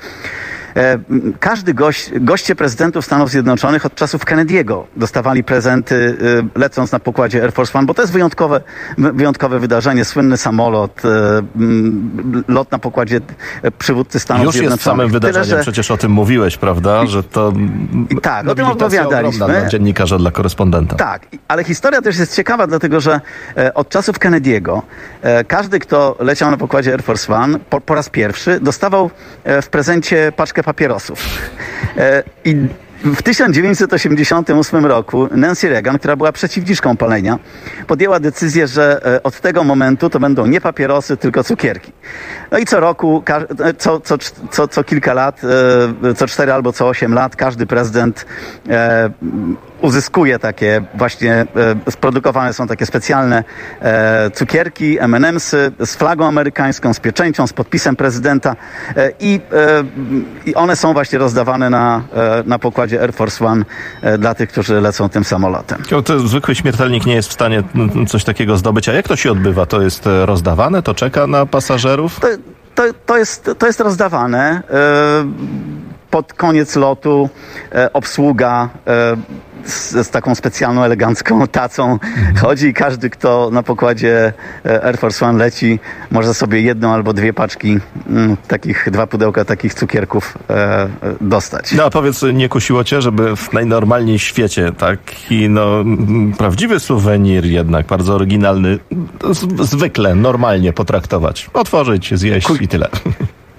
goście prezydentów Stanów Zjednoczonych od czasów Kennedy'ego dostawali prezenty lecąc na pokładzie Air Force One, bo to jest wyjątkowe wydarzenie, słynny samolot, lot na pokładzie przywódcy Stanów Zjednoczonych.
Już jest samym wydarzeniem, przecież o tym mówiłeś, prawda, że to
tak, o tym opowiadaliśmy.
Dla dziennikarza, dla korespondenta.
Tak, ale historia też jest ciekawa, dlatego że od czasów Kennedy'ego każdy, kto leciał na pokładzie Air Force One po raz pierwszy dostawał w prezencie paczkę papierosów. I w 1988 roku Nancy Reagan, która była przeciwniczką palenia, podjęła decyzję, że od tego momentu to będą nie papierosy, tylko cukierki. No i co roku, co kilka lat, co 4 albo co 8 lat, każdy prezydent uzyskuje takie właśnie, sprodukowane są takie specjalne cukierki, M&M'sy z flagą amerykańską, z pieczęcią, z podpisem prezydenta i one są właśnie rozdawane na pokładzie Air Force One dla tych, którzy lecą tym samolotem.
To zwykły śmiertelnik nie jest w stanie coś takiego zdobyć. A jak to się odbywa? To jest rozdawane? To czeka na pasażerów?
To jest rozdawane. Pod koniec lotu obsługa z taką specjalną, elegancką tacą chodzi i każdy, kto na pokładzie Air Force One leci, może sobie jedną albo dwie paczki, dwa pudełka takich cukierków dostać.
No a powiedz, nie kusiło cię, żeby w najnormalniej świecie taki prawdziwy suwenir jednak, bardzo oryginalny, zwykle, normalnie potraktować, otworzyć, zjeść i tyle?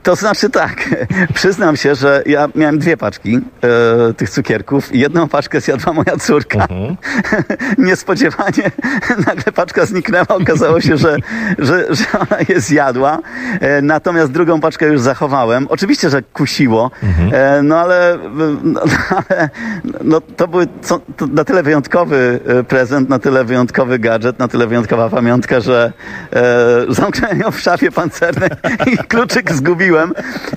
To znaczy tak, przyznam się, że ja miałem 2 paczki tych cukierków i 1 paczkę zjadła moja córka. Niespodziewanie nagle paczka zniknęła, okazało się, że ona je zjadła. Natomiast 2 paczkę już zachowałem. Oczywiście, że kusiło, ale to był to na tyle wyjątkowy prezent, na tyle wyjątkowy gadżet, na tyle wyjątkowa pamiątka, że zamknąłem ją w szafie pancernej i kluczyk zgubiłem.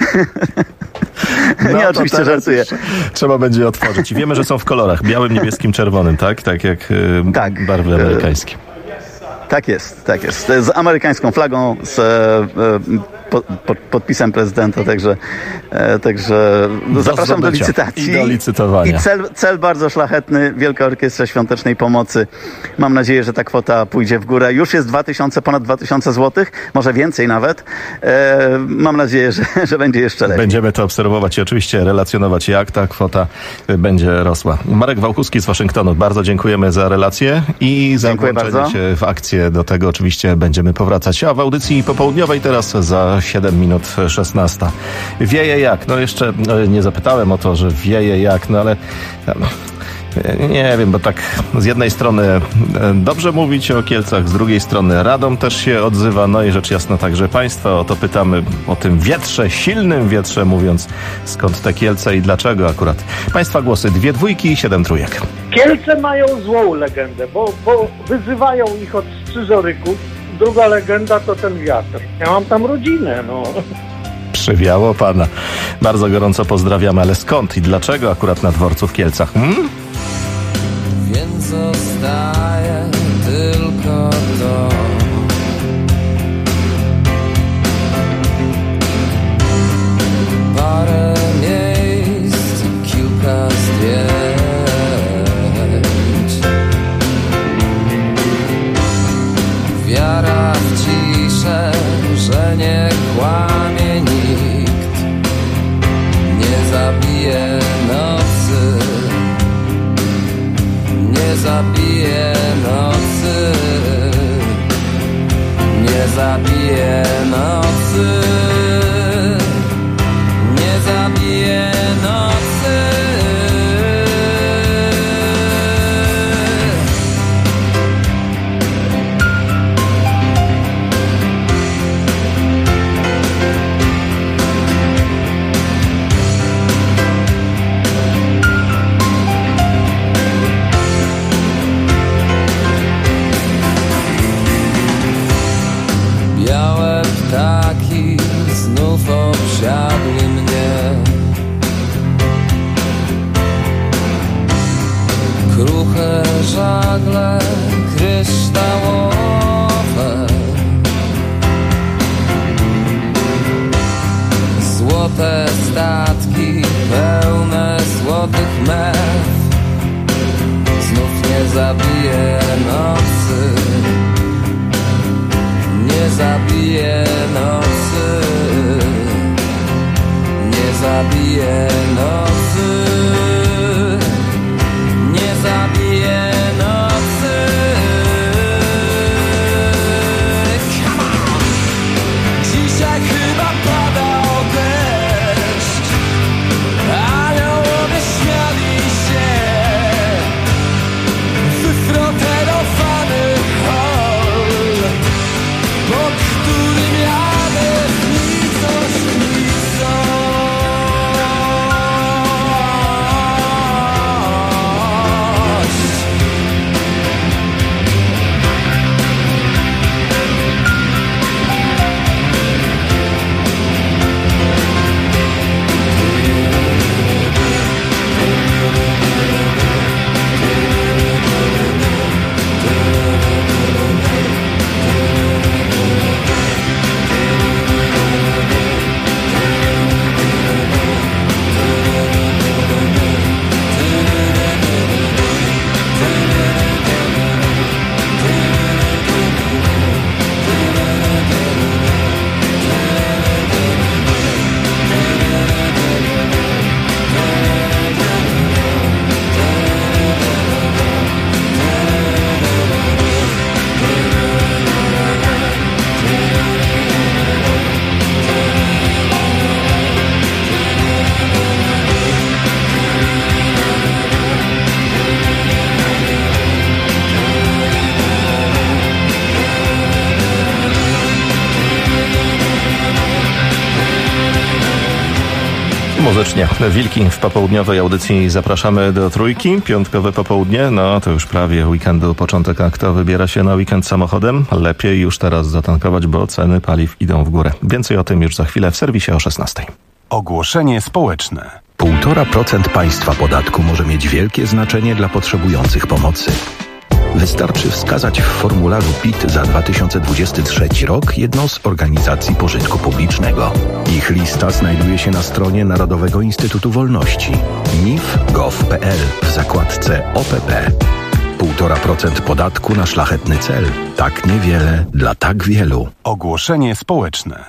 Nie, oczywiście żartuję.
Trzeba będzie otworzyć. I wiemy, że są w kolorach białym, niebieskim, czerwonym, tak? Tak jak barwy amerykańskie.
Tak jest. Z amerykańską flagą, z podpisem prezydenta, także zapraszam do licytacji.
I do licytowania.
I cel bardzo szlachetny, Wielka Orkiestra Świątecznej Pomocy. Mam nadzieję, że ta kwota pójdzie w górę. Już jest ponad 2000 złotych, może więcej nawet. Mam nadzieję, że będzie jeszcze lepiej.
Będziemy to obserwować i oczywiście relacjonować, jak ta kwota będzie rosła. Marek Wałkuski z Waszyngtonu, bardzo dziękujemy za relację i za włączenie się w akcję. Do tego oczywiście będziemy powracać. A w audycji popołudniowej teraz za 7 minut 16. Wieje jak? No jeszcze nie zapytałem o to, że wieje jak, no ale nie wiem, bo tak z jednej strony dobrze mówić o Kielcach, z drugiej strony Radom też się odzywa, no i rzecz jasna także Państwa o to pytamy, o tym wietrze, silnym wietrze, mówiąc skąd te Kielce i dlaczego akurat. Państwa głosy 2 dwójki i 7 trójek.
Kielce mają złą legendę, bo wyzywają ich od scyzoryków. Druga legenda to ten wiatr. Ja mam tam rodzinę, no.
Przywiało pana. Bardzo gorąco pozdrawiamy, ale skąd i dlaczego akurat na dworcu w Kielcach?
Więc zostaje tylko to. Parę miejsc, kilka zdjęć. Wiara w ciszę, że nie kłamie nikt. Nie zabije nocy. Nie zabije nocy. Nie zabije nocy. Nie zabije nocy. Białe ptaki znów obsiadły mnie. Kruche żagle kryształowe. Złote statki pełne złotych mew. Znów nie zabije nocy. Nie zabije nocy. Nie zabije nocy. Nie zabije nocy. Come on! Dzisiaj chyba pada deszcz. Aniołowie śmiali się. Wyfroterowany hol, pod którym jadę z nicą.
Muzycznie Wilki w popołudniowej audycji zapraszamy do Trójki. Piątkowe popołudnie, no to już prawie weekendu początek. A kto wybiera się na weekend samochodem? Lepiej już teraz zatankować, bo ceny paliw idą w górę. Więcej o tym już za chwilę w serwisie o 16.
Ogłoszenie społeczne.
1,5% państwa podatku może mieć wielkie znaczenie dla potrzebujących pomocy. Wystarczy wskazać w formularzu PIT za 2023 rok jedną z organizacji pożytku publicznego. Ich lista znajduje się na stronie Narodowego Instytutu Wolności nif.gov.pl w zakładce OPP. 1,5% podatku na szlachetny cel. Tak niewiele dla tak wielu.
Ogłoszenie społeczne.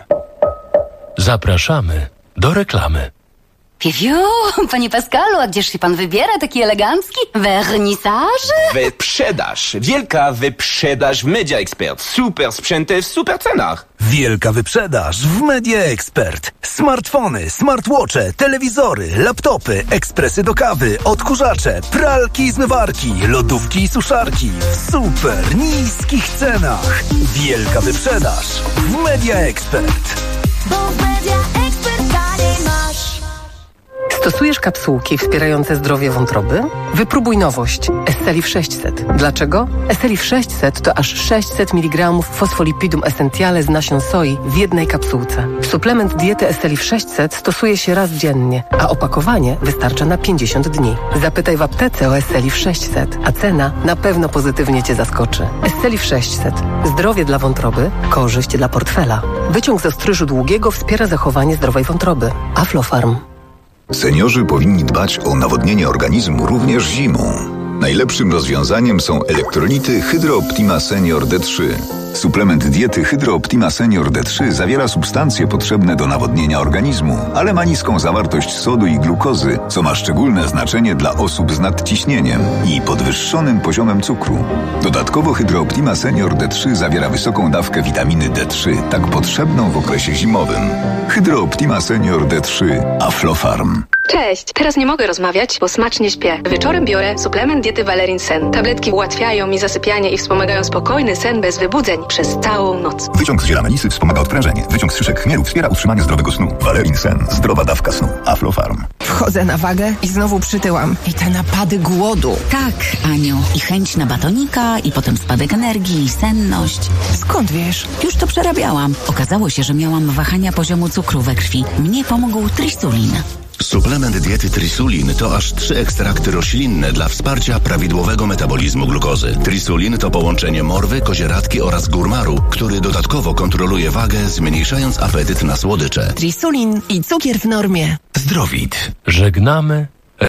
Zapraszamy do reklamy.
Piu, panie Pascalu, a gdzież się pan wybiera, taki elegancki? Wernisaż?
Wyprzedaż. Wielka wyprzedaż w Media Expert. Super sprzęty w super cenach.
Wielka wyprzedaż w Media Expert. Smartfony, smartwatche, telewizory, laptopy, ekspresy do kawy, odkurzacze, pralki i zmywarki, lodówki i suszarki w super niskich cenach. Wielka wyprzedaż w Media Expert.
Bo w Media Expert taniej masz.
Stosujesz kapsułki wspierające zdrowie wątroby? Wypróbuj nowość Esselif 600. Dlaczego? Esselif 600 to aż 600 mg fosfolipidum essentiale z nasion soi w jednej kapsułce. Suplement diety Esselif 600 stosuje się raz dziennie, a opakowanie wystarcza na 50 dni. Zapytaj w aptece o Esselif 600, a cena na pewno pozytywnie Cię zaskoczy. Esselif 600. Zdrowie dla wątroby, korzyść dla portfela. Wyciąg z ostryżu długiego wspiera zachowanie zdrowej wątroby. Aflofarm.
Seniorzy powinni dbać o nawodnienie organizmu również zimą. Najlepszym rozwiązaniem są elektrolity Hydro Optima Senior D3. Suplement diety Hydro Optima Senior D3 zawiera substancje potrzebne do nawodnienia organizmu, ale ma niską zawartość sodu i glukozy, co ma szczególne znaczenie dla osób z nadciśnieniem i podwyższonym poziomem cukru. Dodatkowo Hydro Optima Senior D3 zawiera wysoką dawkę witaminy D3, tak potrzebną w okresie zimowym. Hydro Optima Senior D3 Aflofarm.
Cześć, teraz nie mogę rozmawiać, bo smacznie śpię. Wieczorem biorę suplement diety Valerin Sen. Tabletki ułatwiają mi zasypianie i wspomagają spokojny sen bez wybudzeń przez całą noc.
Wyciąg z ziela melisy wspomaga odprężenie. Wyciąg z szyszek chmielu wspiera utrzymanie zdrowego snu. Valerin Sen. Zdrowa dawka snu. Aflofarm.
Wchodzę na wagę i znowu przytyłam. I te napady głodu.
Tak, Aniu. I chęć na batonika, i potem spadek energii, i senność.
Skąd wiesz?
Już to przerabiałam. Okazało się, że miałam wahania poziomu cukru we krwi. Mnie pomógł Trisulin.
Suplement diety Trisulin to aż 3 ekstrakty roślinne dla wsparcia prawidłowego metabolizmu glukozy. Trisulin to połączenie morwy, kozieradki oraz górmaru, który dodatkowo kontroluje wagę, zmniejszając apetyt na słodycze.
Trisulin i cukier w normie.
Zdrowit.
Żegnamy